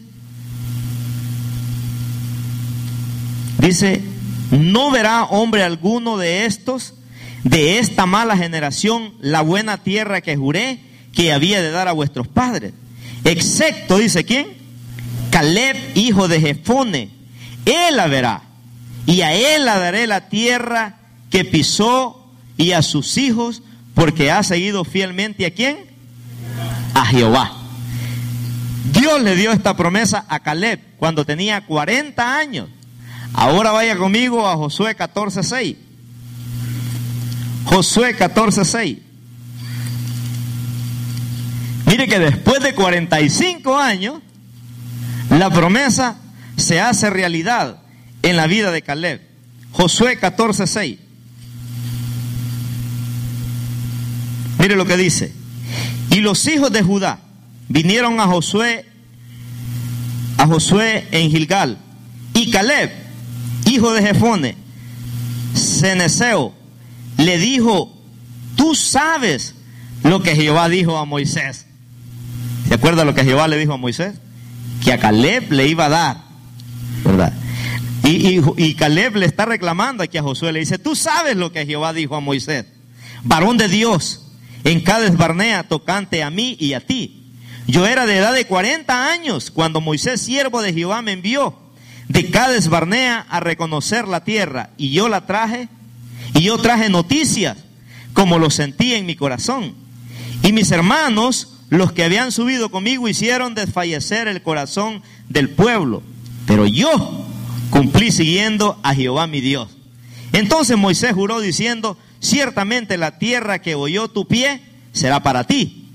dice, no verá hombre alguno de estos, de esta mala generación, la buena tierra que juré que había de dar a vuestros padres, excepto, dice, ¿quién? Caleb, hijo de Jefone, él la verá, y a él la daré la tierra que pisó, y a sus hijos, porque ha seguido fielmente, ¿a quién? A Jehová. Dios le dio esta promesa a Caleb cuando tenía cuarenta años. Ahora vaya conmigo a Josué catorce seis. Josué catorce seis. Mire que después de cuarenta y cinco años, la promesa se hace realidad en la vida de Caleb. Josué catorce seis. Mire lo que dice. Y los hijos de Judá vinieron a Josué, a Josué en Gilgal. Y Caleb, hijo de Jefone, ceneseo, le dijo, tú sabes lo que Jehová dijo a Moisés. ¿Se acuerda lo que Jehová le dijo a Moisés? Que a Caleb le iba a dar, ¿verdad? Y, y, y Caleb le está reclamando aquí a Josué, le dice, tú sabes lo que Jehová dijo a Moisés, varón de Dios, en Cades Barnea, tocante a mí y a ti. Yo era de edad de cuarenta años cuando Moisés, siervo de Jehová, me envió de Cades Barnea a reconocer la tierra, y yo la traje, y yo traje noticias, como lo sentí en mi corazón. Y mis hermanos, los que habían subido conmigo, hicieron desfallecer el corazón del pueblo, pero yo cumplí siguiendo a Jehová mi Dios. Entonces Moisés juró diciendo, ciertamente la tierra que oyó tu pie será para ti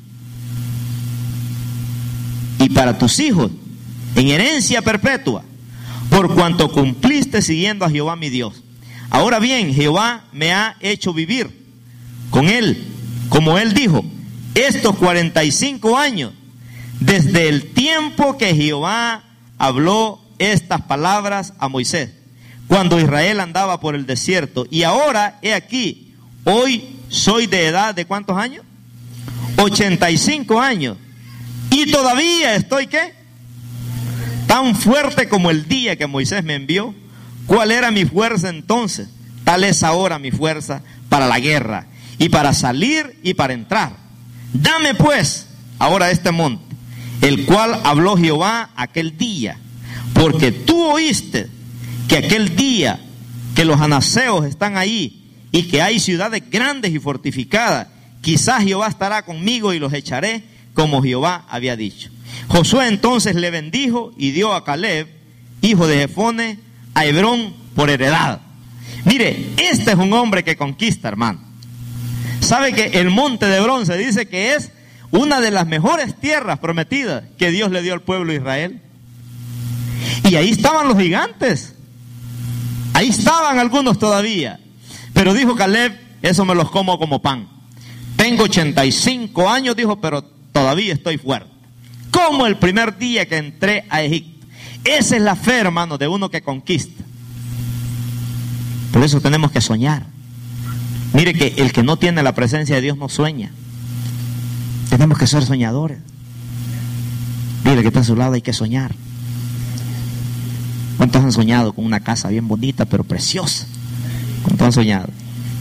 y para tus hijos en herencia perpetua, por cuanto cumpliste siguiendo a Jehová mi Dios. Ahora bien, Jehová me ha hecho vivir con él, como él dijo, estos cuarenta y cinco años, desde el tiempo que Jehová habló estas palabras a Moisés, cuando Israel andaba por el desierto. Y ahora, he aquí, hoy soy de edad de ¿cuántos años? ochenta y cinco años. Y todavía estoy, ¿qué? Tan fuerte como el día que Moisés me envió. ¿Cuál era mi fuerza entonces? Tal es ahora mi fuerza para la guerra, y para salir y para entrar. Dame pues ahora este monte, el cual habló Jehová aquel día, porque tú oíste que aquel día que los anaseos están ahí, y que hay ciudades grandes y fortificadas, quizás Jehová estará conmigo y los echaré, como Jehová había dicho. Josué entonces le bendijo y dio a Caleb, hijo de Jefone, a Hebrón por heredad. Mire, este es un hombre que conquista, hermano. ¿Sabe que el monte de Hebrón se dice que es una de las mejores tierras prometidas que Dios le dio al pueblo de Israel? Y ahí estaban los gigantes. Ahí estaban algunos todavía. Pero dijo Caleb, eso me los como como pan. Tengo ochenta y cinco años, dijo, pero todavía estoy fuerte. Como el primer día que entré a Egipto. Esa es la fe, hermano, de uno que conquista. Por eso tenemos que soñar. Mire que el que no tiene la presencia de Dios no sueña. Tenemos que ser soñadores. Dile que está a su lado, hay que soñar. ¿Cuántos han soñado con una casa bien bonita pero preciosa? ¿Cuántos han soñado?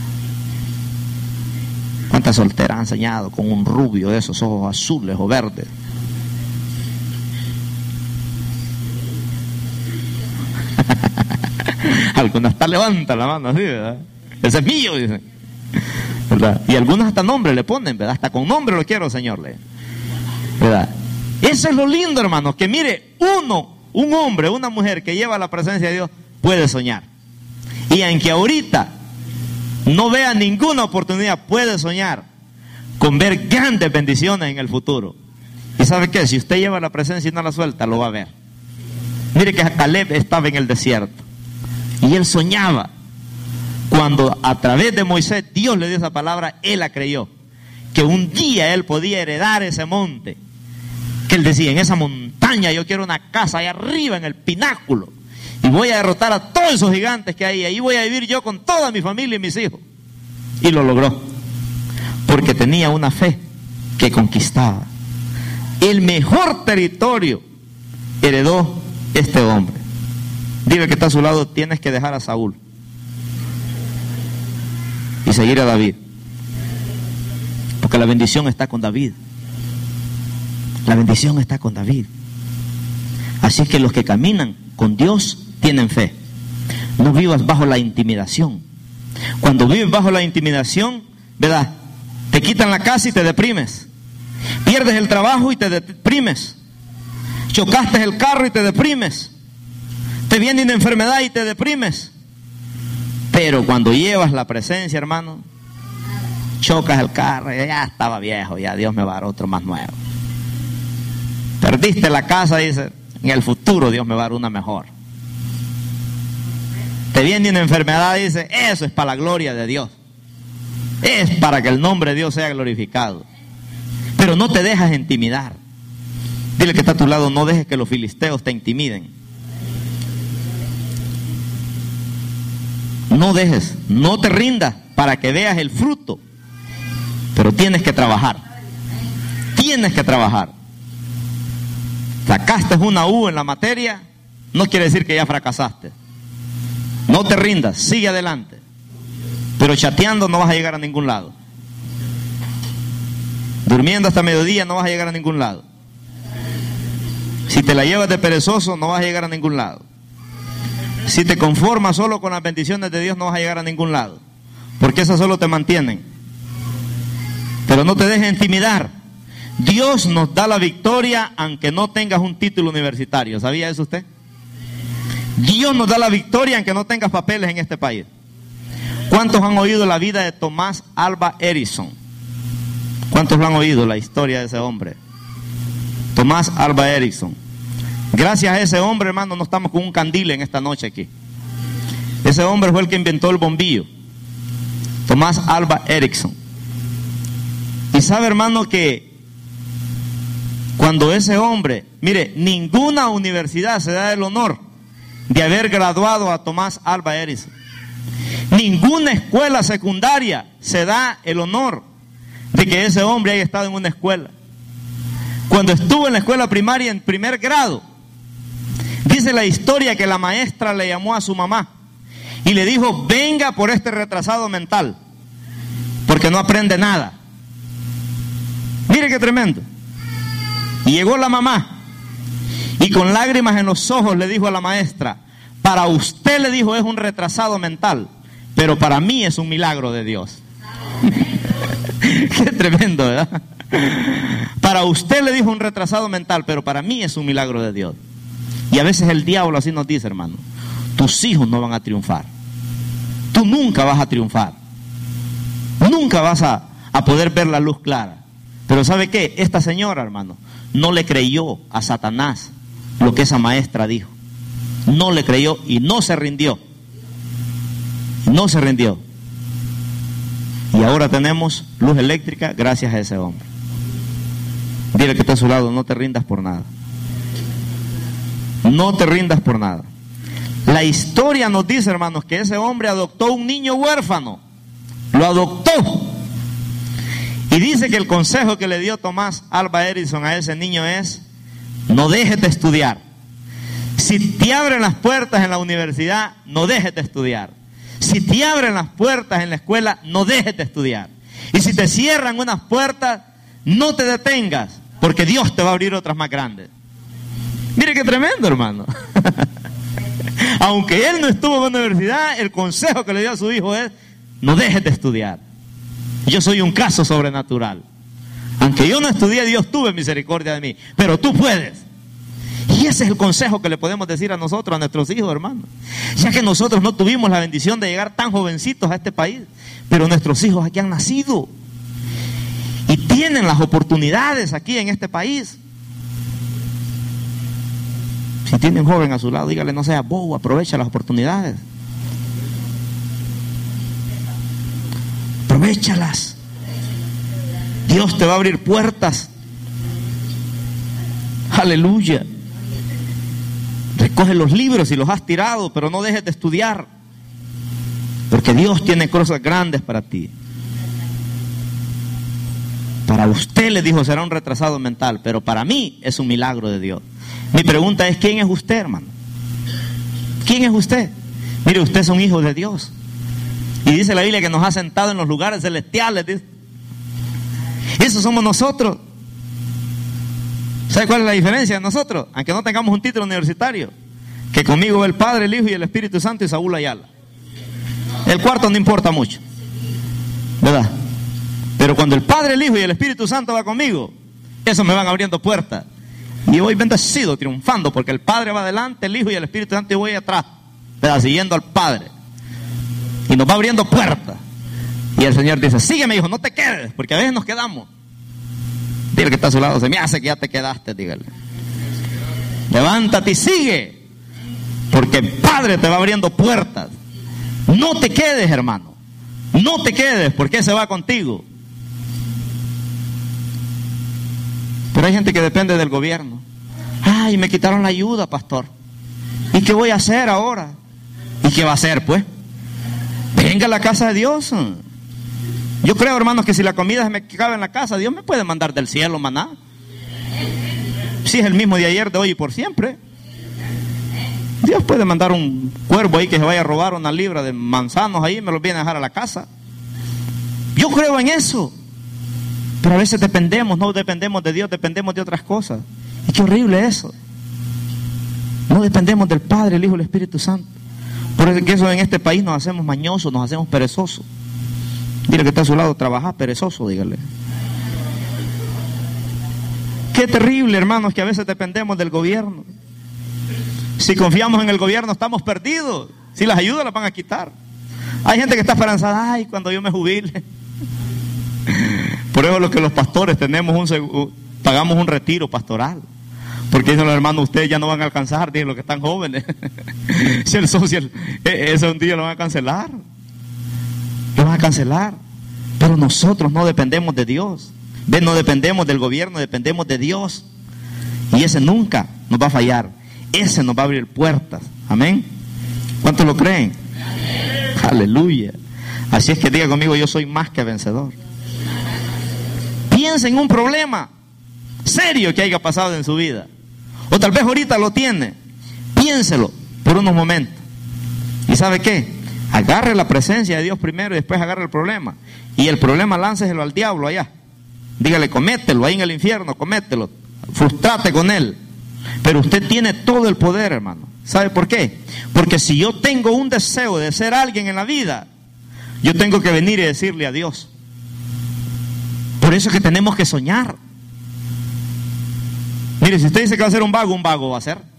¿Cuántas solteras han soñado con un rubio de esos ojos azules o verdes? Algunas hasta levantan la mano así, ¿verdad? Ese es mío, dicen, ¿verdad? Y algunos hasta nombre le ponen, ¿verdad? Hasta con nombre lo quiero, Señor, ¿verdad? Eso es lo lindo, hermanos, que mire, uno, un hombre, una mujer que lleva la presencia de Dios puede soñar. Y aunque ahorita no vea ninguna oportunidad, puede soñar con ver grandes bendiciones en el futuro. ¿Y sabe qué? Si usted lleva la presencia y no la suelta, lo va a ver. Mire que Caleb estaba en el desierto y él soñaba. Cuando a través de Moisés Dios le dio esa palabra, él la creyó, que un día él podía heredar ese monte, que él decía, en esa montaña yo quiero una casa allá arriba en el pináculo, y voy a derrotar a todos esos gigantes que hay, ahí voy a vivir yo con toda mi familia y mis hijos. Y lo logró, porque tenía una fe que conquistaba. El mejor territorio heredó este hombre. Dile que está a su lado, tienes que dejar a Saúl y seguir a David, porque la bendición está con David. La bendición está con David. Así que los que caminan con Dios tienen fe. No vivas bajo la intimidación. Cuando vives bajo la intimidación, ¿verdad? Te quitan la casa y te deprimes. Pierdes el trabajo y te deprimes. Chocaste el carro y te deprimes. Te viene una enfermedad y te deprimes. Pero cuando llevas la presencia, hermano, chocas el carro y ya estaba viejo, ya Dios me va a dar otro más nuevo. Perdiste la casa, dice, en el futuro Dios me va a dar una mejor. Te viene una enfermedad, dice, eso es para la gloria de Dios. Es para que el nombre de Dios sea glorificado. Pero no te dejas intimidar. Dile que está a tu lado, no dejes que los filisteos te intimiden. No dejes, no te rindas para que veas el fruto. Pero tienes que trabajar. Tienes que trabajar. Sacaste una U en la materia, no quiere decir que ya fracasaste. No te rindas, sigue adelante. Pero chateando no vas a llegar a ningún lado. Durmiendo hasta mediodía no vas a llegar a ningún lado. Si te la llevas de perezoso no vas a llegar a ningún lado. Si te conformas solo con las bendiciones de Dios no vas a llegar a ningún lado. Porque esas solo te mantienen. Pero no te dejes intimidar. Dios nos da la victoria aunque no tengas un título universitario. ¿Sabía eso usted? Dios nos da la victoria aunque no tengas papeles en este país. ¿Cuántos han oído la vida de Thomas Alva Edison? ¿Cuántos lo han oído, la historia de ese hombre? Thomas Alva Edison. Gracias a ese hombre, hermano, no estamos con un candil en esta noche aquí. Ese hombre fue el que inventó el bombillo. Thomas Alva Edison. Y sabe, hermano, que cuando ese hombre, mire, ninguna universidad se da el honor de haber graduado a Thomas Alva Edison. Ninguna escuela secundaria se da el honor de que ese hombre haya estado en una escuela. Cuando estuvo en la escuela primaria en primer grado, dice la historia que la maestra le llamó a su mamá y le dijo, venga por este retrasado mental, porque no aprende nada. Mire qué tremendo. Y llegó la mamá y con lágrimas en los ojos le dijo a la maestra, para usted, le dijo, es un retrasado mental, pero para mí es un milagro de Dios. Qué tremendo, ¿verdad? Para usted, le dijo, un retrasado mental, pero para mí es un milagro de Dios. Y a veces el diablo así nos dice, hermano, tus hijos no van a triunfar. Tú nunca vas a triunfar. Nunca vas a, a poder ver la luz clara. Pero ¿sabe qué? Esta señora, hermano, no le creyó a Satanás lo que esa maestra dijo. No le creyó y no se rindió. No se rindió. Y ahora tenemos luz eléctrica gracias a ese hombre. Dile que está a su lado, no te rindas por nada. No te rindas por nada. La historia nos dice, hermanos, que ese hombre adoptó un niño huérfano. Lo adoptó. Y dice que el consejo que le dio Thomas Alva Edison a ese niño es: no dejes de estudiar. Si te abren las puertas en la universidad, no dejes de estudiar. Si te abren las puertas en la escuela, no dejes de estudiar. Y si te cierran unas puertas, no te detengas, porque Dios te va a abrir otras más grandes. Mire qué tremendo, hermano. Aunque él no estuvo en la universidad, el consejo que le dio a su hijo es: no dejes de estudiar. Yo soy un caso sobrenatural. Aunque yo no estudié, Dios tuvo misericordia de mí. Pero tú puedes. Y ese es el consejo que le podemos decir a nosotros, a nuestros hijos, hermanos. Ya que nosotros no tuvimos la bendición de llegar tan jovencitos a este país, pero nuestros hijos aquí han nacido. Y tienen las oportunidades aquí en este país. Si tiene un joven a su lado, dígale: no seas bobo, aprovecha las oportunidades. Aprovéchalas. Dios te va a abrir puertas. Aleluya. Recoge los libros y los has tirado, pero no dejes de estudiar, porque Dios tiene cosas grandes para ti. Para usted, le dijo, será un retrasado mental, pero para mí es un milagro de Dios. Mi pregunta es: ¿quién es usted, hermano? ¿Quién es usted? Mire, usted es un hijo de Dios. Y dice la Biblia que nos ha sentado en los lugares celestiales. Dice. Eso somos nosotros. ¿Sabe cuál es la diferencia de nosotros? Aunque no tengamos un título universitario, que conmigo va el Padre, el Hijo y el Espíritu Santo y Saúl Ayala. El cuarto no importa mucho, ¿verdad? Pero cuando el Padre, el Hijo y el Espíritu Santo va conmigo, eso me van abriendo puertas. Y voy bendecido, triunfando, porque el Padre va adelante, el Hijo y el Espíritu Santo, y voy atrás, ¿verdad? Siguiendo al Padre. Y nos va abriendo puertas. Y el Señor dice: sígueme, hijo, no te quedes, porque a veces nos quedamos. Dile que está a su lado: se me hace que ya te quedaste, dígale. Levántate y sigue, porque el Padre te va abriendo puertas. No te quedes, hermano. No te quedes, porque ese va contigo. Pero hay gente que depende del gobierno. Ay, me quitaron la ayuda, pastor. ¿Y qué voy a hacer ahora? ¿Y qué va a hacer, pues? Venga a la casa de Dios. Yo creo, hermanos, que si la comida se me cabe en la casa, Dios me puede mandar del cielo maná. Si es el mismo de ayer, de hoy y por siempre. Dios puede mandar un cuervo ahí que se vaya a robar una libra de manzanos ahí y me los viene a dejar a la casa. Yo creo en eso. Pero a veces dependemos, no dependemos de Dios, dependemos de otras cosas. Y qué horrible eso. No dependemos del Padre, el Hijo y el Espíritu Santo. Por eso que eso en este país nos hacemos mañosos, nos hacemos perezosos. Dile que está a su lado: trabajar perezoso, dígale. Qué terrible, hermanos, que a veces dependemos del gobierno. Si confiamos en el gobierno, estamos perdidos. Si las ayudas las van a quitar. Hay gente que está esperanzada: ay, cuando yo me jubile. Por eso es lo que los pastores tenemos un seguro, pagamos un retiro pastoral. Porque dicen los hermanos: ustedes ya no van a alcanzar, dicen los que están jóvenes. Si el social, ese un día lo van a cancelar. Lo van a cancelar. Pero nosotros no dependemos de Dios. ¿Ven? No dependemos del gobierno, dependemos de Dios. Y ese nunca nos va a fallar. Ese nos va a abrir puertas. Amén. ¿Cuántos lo creen? Amén. Aleluya. Así es que diga conmigo: yo soy más que vencedor. Piensa en un problema serio que haya pasado en su vida. O tal vez ahorita lo tiene. Piénselo por unos momentos. ¿Y sabe qué? Agarre la presencia de Dios primero y después agarre el problema. Y el problema lánceselo al diablo allá. Dígale: comételo ahí en el infierno, comételo. Frustrate con él. Pero usted tiene todo el poder, hermano. ¿Sabe por qué? Porque si yo tengo un deseo de ser alguien en la vida, yo tengo que venir y decirle a Dios. Por eso es que tenemos que soñar. Mire, si usted dice que va a ser un vago, un vago va a ser.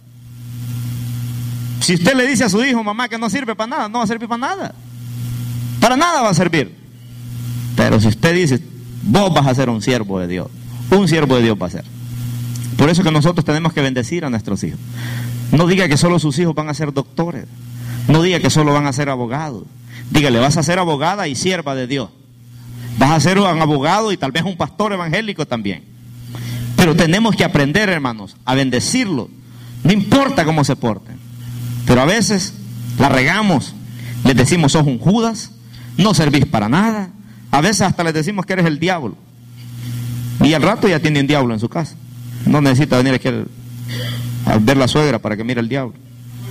Si usted le dice a su hijo: mamá, que no sirve para nada, no va a servir para nada. Para nada va a servir. Pero si usted dice: vos vas a ser un siervo de Dios, un siervo de Dios va a ser. Por eso que nosotros tenemos que bendecir a nuestros hijos. No diga que solo sus hijos van a ser doctores. No diga que solo van a ser abogados. Dígale: vas a ser abogada y sierva de Dios. Vas a ser un abogado y tal vez un pastor evangélico también. Pero Pero tenemos que aprender, hermanos, a bendecirlo. No importa cómo se porten. Pero a veces la regamos. Les decimos, sos un Judas, no servís para nada. A veces hasta les decimos que eres el diablo. Y al rato ya tiene un diablo en su casa. No necesita venir aquí a ver la suegra para que mire el diablo.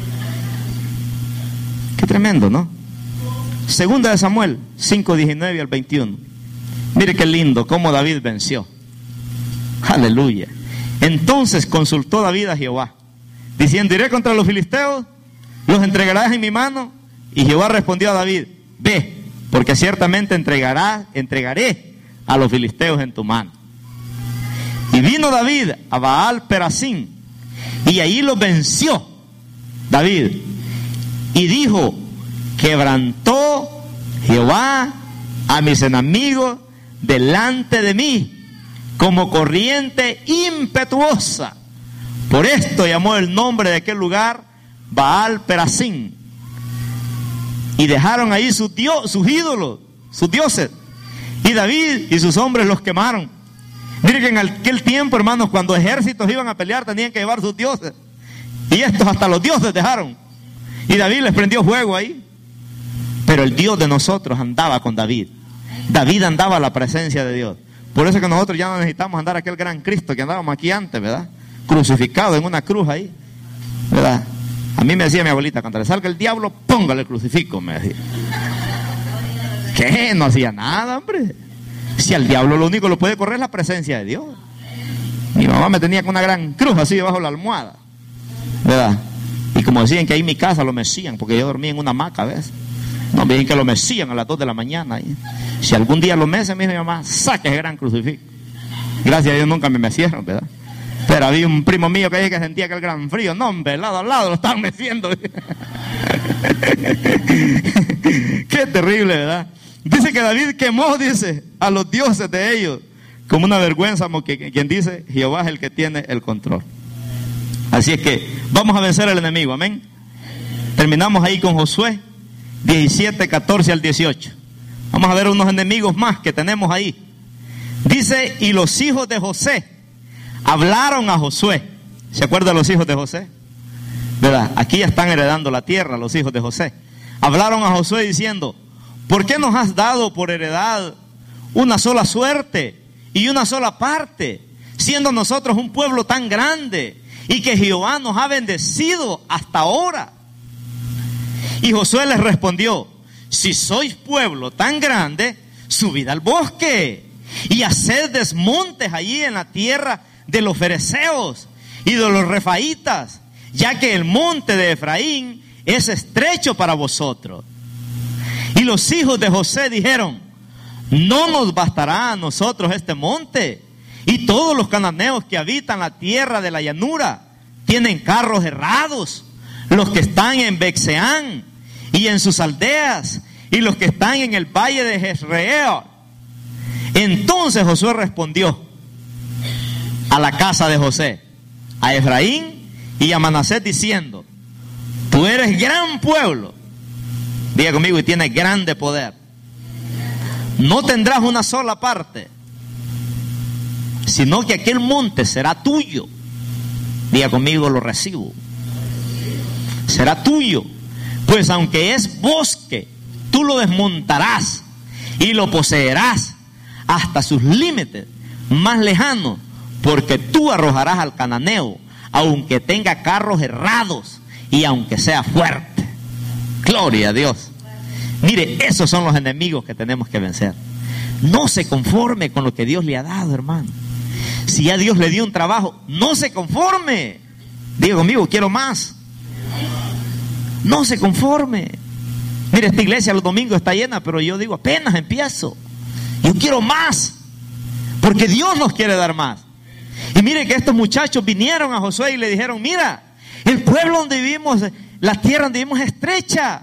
Qué tremendo, ¿no? Segunda de Samuel cinco, diecinueve al veintiuno. Mire qué lindo cómo David venció. Aleluya. Entonces consultó David a Jehová, diciendo, iré contra los filisteos, los entregarás en mi mano. Y Jehová respondió a David, ve, porque ciertamente entregará, entregaré a los filisteos en tu mano. Y vino David a Baal Perasín, y allí los venció David. Y dijo, quebrantó Jehová a mis enemigos delante de mí, como corriente impetuosa. Por esto llamó el nombre de aquel lugar Baal Perasín. Y dejaron ahí sus, dios, sus ídolos, sus dioses. Y David y sus hombres los quemaron. Miren que en aquel tiempo, hermanos, cuando ejércitos iban a pelear, tenían que llevar sus dioses. Y estos hasta los dioses dejaron. Y David les prendió fuego ahí. Pero el Dios de nosotros andaba con David. David andaba a la presencia de Dios. Por eso que nosotros ya no necesitamos andar aquel gran Cristo que andábamos aquí antes, ¿verdad? Crucificado en una cruz ahí, ¿verdad? A mí me decía mi abuelita, cuando le salga el diablo, póngale el crucifijo, me decía. ¿Qué? No hacía nada, hombre. Si al diablo lo único que lo puede correr es la presencia de Dios. Mi mamá me tenía con una gran cruz así debajo de la almohada, ¿verdad? Y como decían que ahí en mi casa lo mecían, porque yo dormía en una hamaca a veces. No, me dijeron que lo mecían a las dos de la mañana. ¿eh? Si algún día lo mecen, me dijo mi mamá, saque ese gran crucifijo. Gracias a Dios nunca me mecieron, ¿verdad? Pero había un primo mío que dije que sentía que el gran frío, no, hombre, lado a lado lo estaban meciendo. Qué terrible, ¿verdad? Dice que David quemó, dice, a los dioses de ellos, como una vergüenza, como que quien dice, Jehová es el que tiene el control. Así es que vamos a vencer al enemigo, amén. Terminamos ahí con Josué diecisiete, catorce al dieciocho. Vamos a ver unos enemigos más que tenemos ahí. Dice, y los hijos de José hablaron a Josué. ¿Se acuerdan los hijos de José? ¿Verdad? Aquí ya están heredando la tierra los hijos de José. Hablaron a Josué diciendo, ¿por qué nos has dado por heredad una sola suerte y una sola parte, siendo nosotros un pueblo tan grande y que Jehová nos ha bendecido hasta ahora? Y Josué les respondió, si sois pueblo tan grande, subid al bosque y haced desmontes allí en la tierra de los fereceos y de los refaítas, ya que el monte de Efraín es estrecho para vosotros. Y los hijos de José dijeron, no nos bastará a nosotros este monte, y todos los cananeos que habitan la tierra de la llanura tienen carros herrados, los que están en Bexeán y en sus aldeas, y los que están en el valle de Jezreel. Entonces Josué respondió a la casa de José, a Efraín y a Manasés, diciendo, tú eres gran pueblo, diga conmigo, y tienes grande poder. No tendrás una sola parte, sino que aquel monte será tuyo. Diga conmigo, lo recibo. Será tuyo, pues aunque es bosque, tú lo desmontarás y lo poseerás hasta sus límites más lejanos, porque tú arrojarás al cananeo, aunque tenga carros herrados y aunque sea fuerte. Gloria a Dios. Mire, esos son los enemigos que tenemos que vencer. No se conforme con lo que Dios le ha dado, hermano. Si ya Dios le dio un trabajo, no se conforme. Diga conmigo, quiero más. No se conforme. Mire, esta iglesia los domingos está llena, pero yo digo, apenas empiezo. Yo quiero más, porque Dios nos quiere dar más. Y mire que estos muchachos vinieron a Josué y le dijeron, mira, el pueblo donde vivimos, la tierra donde vivimos es estrecha.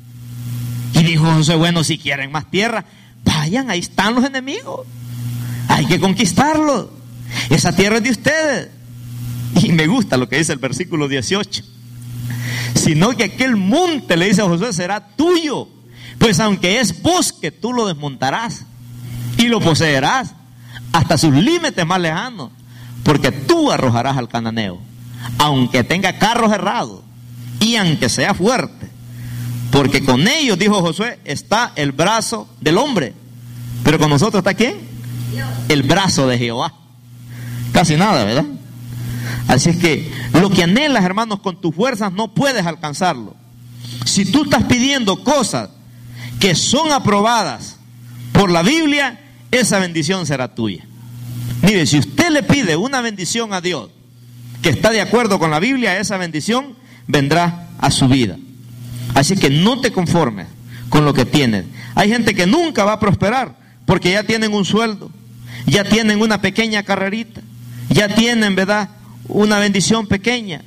Y dijo Josué, bueno, si quieren más tierra, vayan, ahí están los enemigos. Hay que conquistarlos. Esa tierra es de ustedes. Y me gusta lo que dice el versículo dieciocho. Sino que aquel monte, le dice a Josué, será tuyo. Pues aunque es bosque, tú lo desmontarás y lo poseerás hasta sus límites más lejanos, porque tú arrojarás al cananeo, aunque tenga carros errados y aunque sea fuerte, porque con ellos, dijo Josué, está el brazo del hombre, pero con nosotros está ¿quién? El brazo de Jehová. Casi nada, ¿verdad? Así es que lo que anhelas, hermanos, con tus fuerzas no puedes alcanzarlo. Si tú estás pidiendo cosas que son aprobadas por la Biblia, esa bendición será tuya. Mire, si usted le pide una bendición a Dios que está de acuerdo con la Biblia, esa bendición vendrá a su vida. Así que no te conformes con lo que tienes. Hay gente que nunca va a prosperar porque ya tienen un sueldo, ya tienen una pequeña carrerita, ya tienen, ¿verdad?, una bendición pequeña.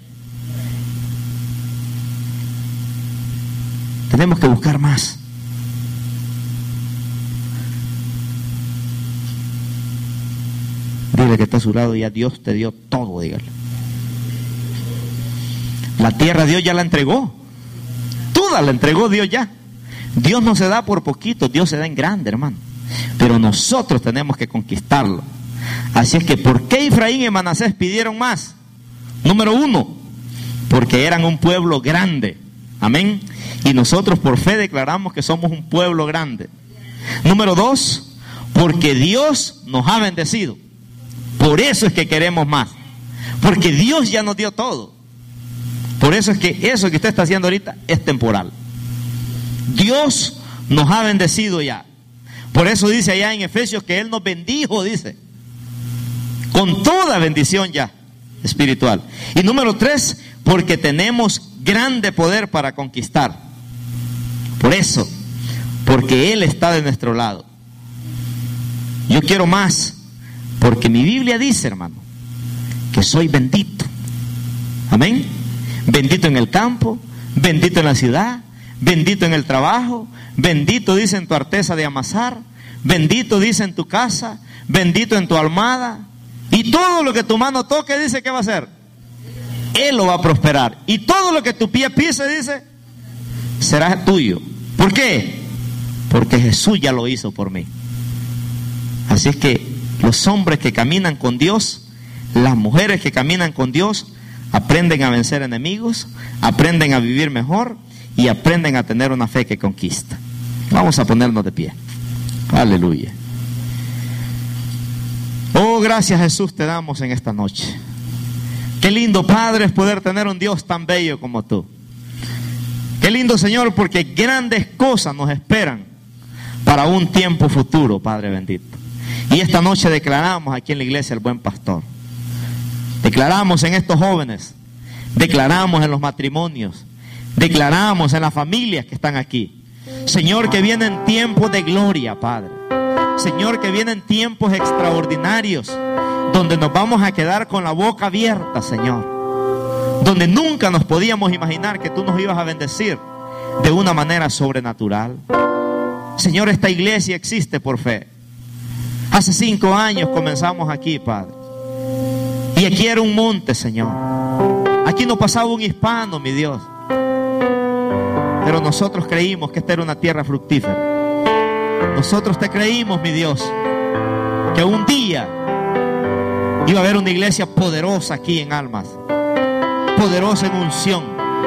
Tenemos que buscar más. Dile que está a su lado, ya Dios te dio todo, dígale. La tierra Dios ya la entregó. Toda la entregó Dios ya. Dios no se da por poquito, Dios se da en grande, hermano. Pero nosotros tenemos que conquistarlo. Así es que, ¿por qué Efraín y Manasés pidieron más? Número uno, porque eran un pueblo grande. Amén. Y nosotros por fe declaramos que somos un pueblo grande. Número dos, porque Dios nos ha bendecido. Por eso es que queremos más. Porque Dios ya nos dio todo. Por eso es que eso que usted está haciendo ahorita es temporal. Dios nos ha bendecido ya. Por eso dice allá en Efesios que Él nos bendijo, dice. Con toda bendición ya espiritual. Y número tres, porque tenemos grande poder para conquistar. Por eso, porque Él está de nuestro lado. Yo quiero más, porque mi Biblia dice, hermano, que soy bendito. Amén. Bendito en el campo, bendito en la ciudad, bendito en el trabajo, bendito dice en tu arteza de amasar, bendito dice en tu casa, bendito en tu almada. Y todo lo que tu mano toque, dice, ¿qué va a hacer? Él lo va a prosperar. Y todo lo que tu pie pise, dice, será tuyo. ¿Por qué? Porque Jesús ya lo hizo por mí. Así es que los hombres que caminan con Dios, las mujeres que caminan con Dios, aprenden a vencer enemigos, aprenden a vivir mejor y aprenden a tener una fe que conquista. Vamos a ponernos de pie. Aleluya. Oh, gracias Jesús te damos en esta noche. Qué lindo, Padre, es poder tener un Dios tan bello como tú. Qué lindo, Señor, porque grandes cosas nos esperan para un tiempo futuro, Padre bendito. Y esta noche declaramos aquí en la iglesia el buen pastor. Declaramos en estos jóvenes, declaramos en los matrimonios, declaramos en las familias que están aquí. Señor, que vienen tiempos de gloria, Padre. Señor, que vienen tiempos extraordinarios, donde nos vamos a quedar con la boca abierta, Señor. Donde nunca nos podíamos imaginar que tú nos ibas a bendecir de una manera sobrenatural. Señor, esta iglesia existe por fe. Hace cinco años comenzamos aquí, Padre. Y aquí era un monte, Señor. Aquí no pasaba un hispano, mi Dios. Pero nosotros creímos que esta era una tierra fructífera. Nosotros te creímos, mi Dios, que un día iba a haber una iglesia poderosa aquí en Almas, poderosa en unción.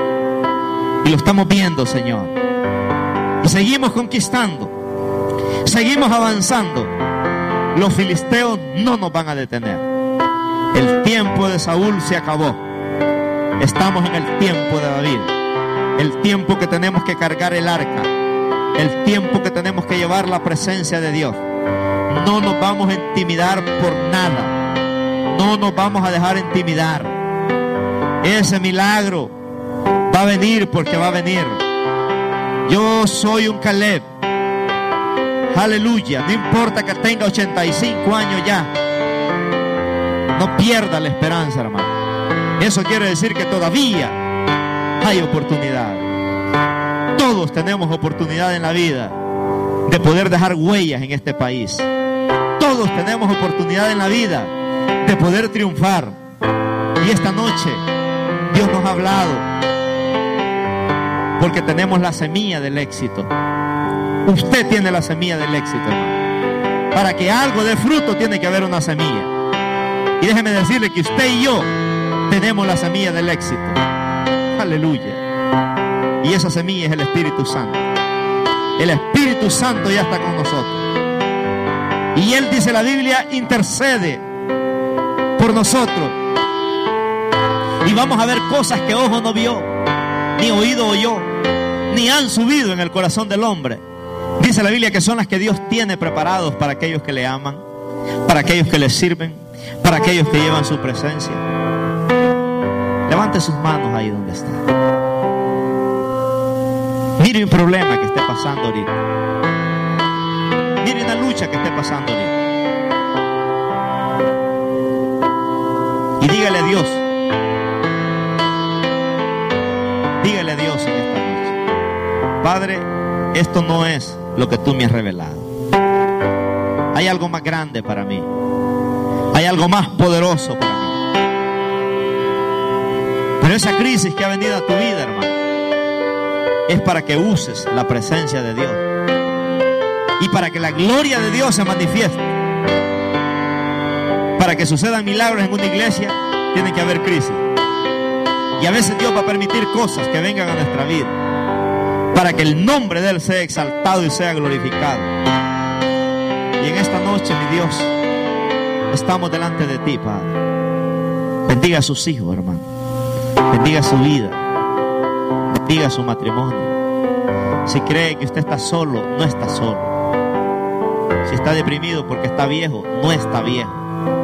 Y lo estamos viendo, Señor. Y seguimos conquistando, seguimos avanzando. Los filisteos no nos van a detener. El tiempo de Saúl se acabó. Estamos en el tiempo de David. El tiempo que tenemos que cargar el arca. El tiempo que tenemos que llevar la presencia de Dios. No nos vamos a intimidar por nada. No nos vamos a dejar intimidar. Ese milagro va a venir porque va a venir. Yo soy un Caleb. Aleluya. No importa que tenga ochenta y cinco años ya. No pierda la esperanza, hermano. Eso quiere decir que todavía hay oportunidad. Todos tenemos oportunidad en la vida de poder dejar huellas en este país. Todos tenemos oportunidad en la vida de poder triunfar. Y esta noche Dios nos ha hablado porque tenemos la semilla del éxito. Usted tiene la semilla del éxito, hermano. Para que algo dé fruto tiene que haber una semilla. Y déjeme decirle que usted y yo tenemos la semilla del éxito. Aleluya. Y esa semilla es el Espíritu Santo. El Espíritu Santo ya está con nosotros. Y Él, dice la Biblia, intercede por nosotros. Y vamos a ver cosas que ojo no vio, ni oído oyó, ni han subido en el corazón del hombre. Dice la Biblia que son las que Dios tiene preparados para aquellos que le aman, para aquellos que le sirven, para aquellos que llevan su presencia. Levante sus manos ahí donde está. Mire un problema que esté pasando ahorita. Mire una lucha que esté pasando ahorita. Y dígale a Dios. Dígale a Dios en esta noche: Padre, esto no es lo que tú me has revelado. Hay algo más grande para mí. Hay algo más poderoso para mí. Pero esa crisis que ha venido a tu vida, hermano, es para que uses la presencia de Dios y para que la gloria de Dios se manifieste. Para que sucedan milagros en una iglesia, tiene que haber crisis. Y a veces Dios va a permitir cosas que vengan a nuestra vida para que el nombre de Él sea exaltado y sea glorificado. Y en esta noche, mi Dios, estamos delante de ti, Padre. Bendiga a sus hijos, hermano. Bendiga su vida. Bendiga su matrimonio. Si cree que usted está solo, no está solo. Si está deprimido porque está viejo, no está viejo.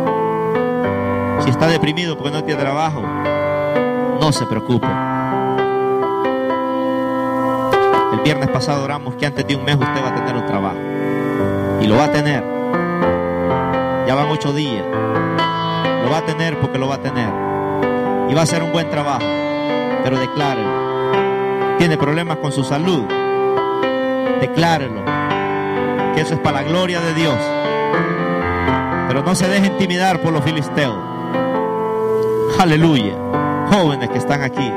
Si está deprimido porque no tiene trabajo, no se preocupe. El viernes pasado oramos que antes de un mes usted va a tener un trabajo. Y lo va a tener. Ya van ocho días. Lo va a tener porque lo va a tener. Y va a ser un buen trabajo. Pero declárelo. Tiene problemas con su salud. Declárelo. Que eso es para la gloria de Dios. Pero no se deje intimidar por los filisteos. Aleluya. Jóvenes que están aquí,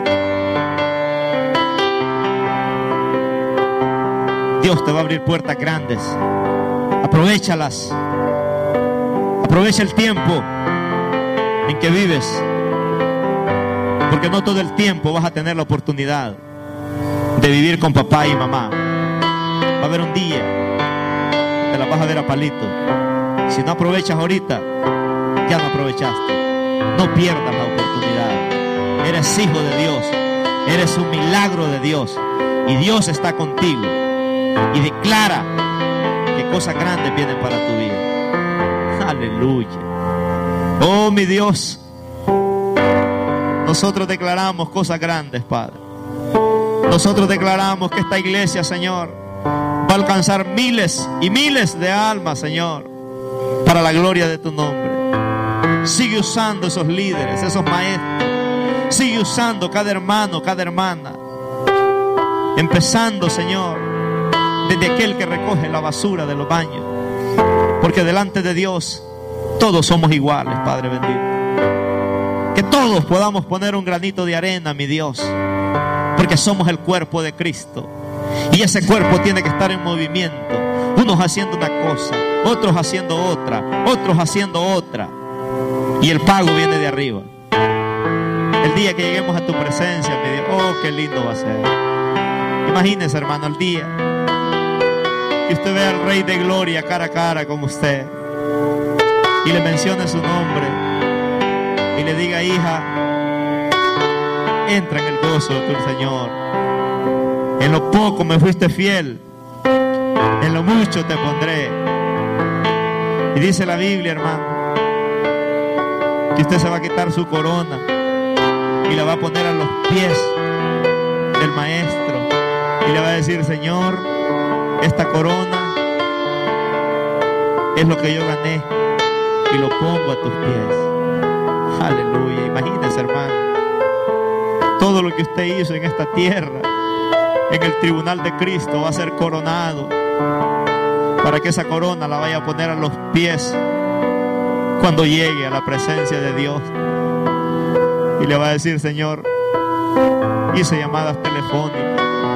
Dios te va a abrir puertas grandes. Aprovéchalas. Aprovecha el tiempo en que vives, porque no todo el tiempo vas a tener la oportunidad de vivir con papá y mamá. Va a haber un día te la vas a ver a palito. Si no aprovechas ahorita, ya no aprovechaste. No pierdas la oportunidad. Eres hijo de Dios, eres un milagro de Dios, y Dios está contigo. Y declara que cosas grandes vienen para tu vida. Aleluya. Oh, mi Dios, nosotros declaramos cosas grandes, Padre. Nosotros declaramos que esta iglesia, Señor, va a alcanzar miles y miles de almas, Señor, para la gloria de tu nombre. Sigue usando esos líderes, esos maestros. Sigue usando cada hermano, cada hermana. Empezando, Señor, desde aquel que recoge la basura de los baños. Porque delante de Dios todos somos iguales, Padre bendito. Que todos podamos poner un granito de arena, mi Dios. Porque somos el cuerpo de Cristo. Y ese cuerpo tiene que estar en movimiento. Unos haciendo una cosa, otros haciendo otra, otros haciendo otra. Y el pago viene de arriba. El día que lleguemos a tu presencia, me digo, oh, qué lindo va a ser. Imagínese, hermano, el día que usted vea al Rey de Gloria cara a cara con usted y le mencione su nombre y le diga: hija, entra en el gozo de tu Señor. En lo poco me fuiste fiel, en lo mucho te pondré. Y dice la Biblia, hermano, que usted se va a quitar su corona y la va a poner a los pies del Maestro y le va a decir: Señor, esta corona es lo que yo gané y lo pongo a tus pies. Aleluya. Imagínese, hermano, todo lo que usted hizo en esta tierra, en el tribunal de Cristo, va a ser coronado, para que esa corona la vaya a poner a los pies cuando llegue a la presencia de Dios. Y le va a decir: Señor, hice llamadas telefónicas.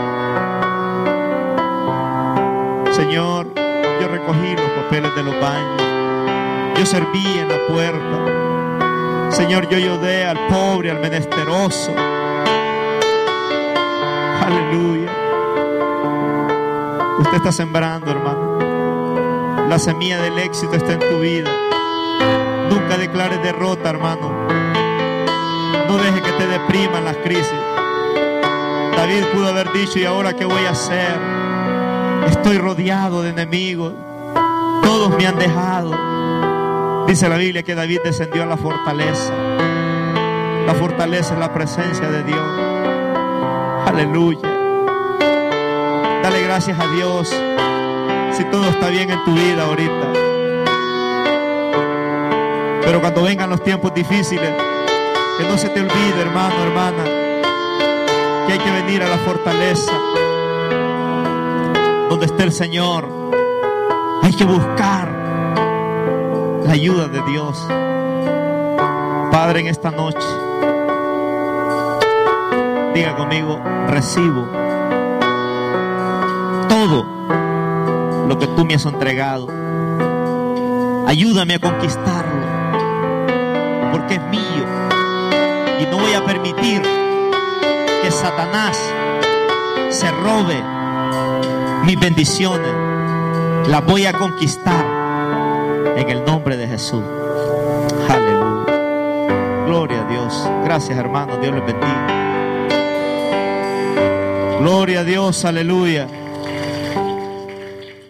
Señor, yo recogí los papeles de los baños. Yo serví en la puerta. Señor, yo ayudé al pobre, al menesteroso. Aleluya. Usted está sembrando, hermano. La semilla del éxito está en tu vida. Nunca declares derrota, hermano. No dejes que te depriman las crisis. David pudo haber dicho: ¿y ahora qué voy a hacer? Estoy rodeado de enemigos. Todos me han dejado. Dice la Biblia que David descendió a la fortaleza. La fortaleza es la presencia de Dios. Aleluya. Dale gracias a Dios si todo está bien en tu vida ahorita. Pero cuando vengan los tiempos difíciles, que no se te olvide, hermano, hermana, que hay que venir a la fortaleza donde esté el Señor. Hay que buscar la ayuda de Dios. Padre, en esta noche, diga conmigo: recibo todo lo que tú me has entregado. Ayúdame a conquistarlo, porque es mío, y no voy a permitir que Satanás se robe mis bendiciones. Las voy a conquistar en el nombre de Jesús. Aleluya. Gloria a Dios. Gracias, hermano. Dios les bendiga. Gloria a Dios. Aleluya.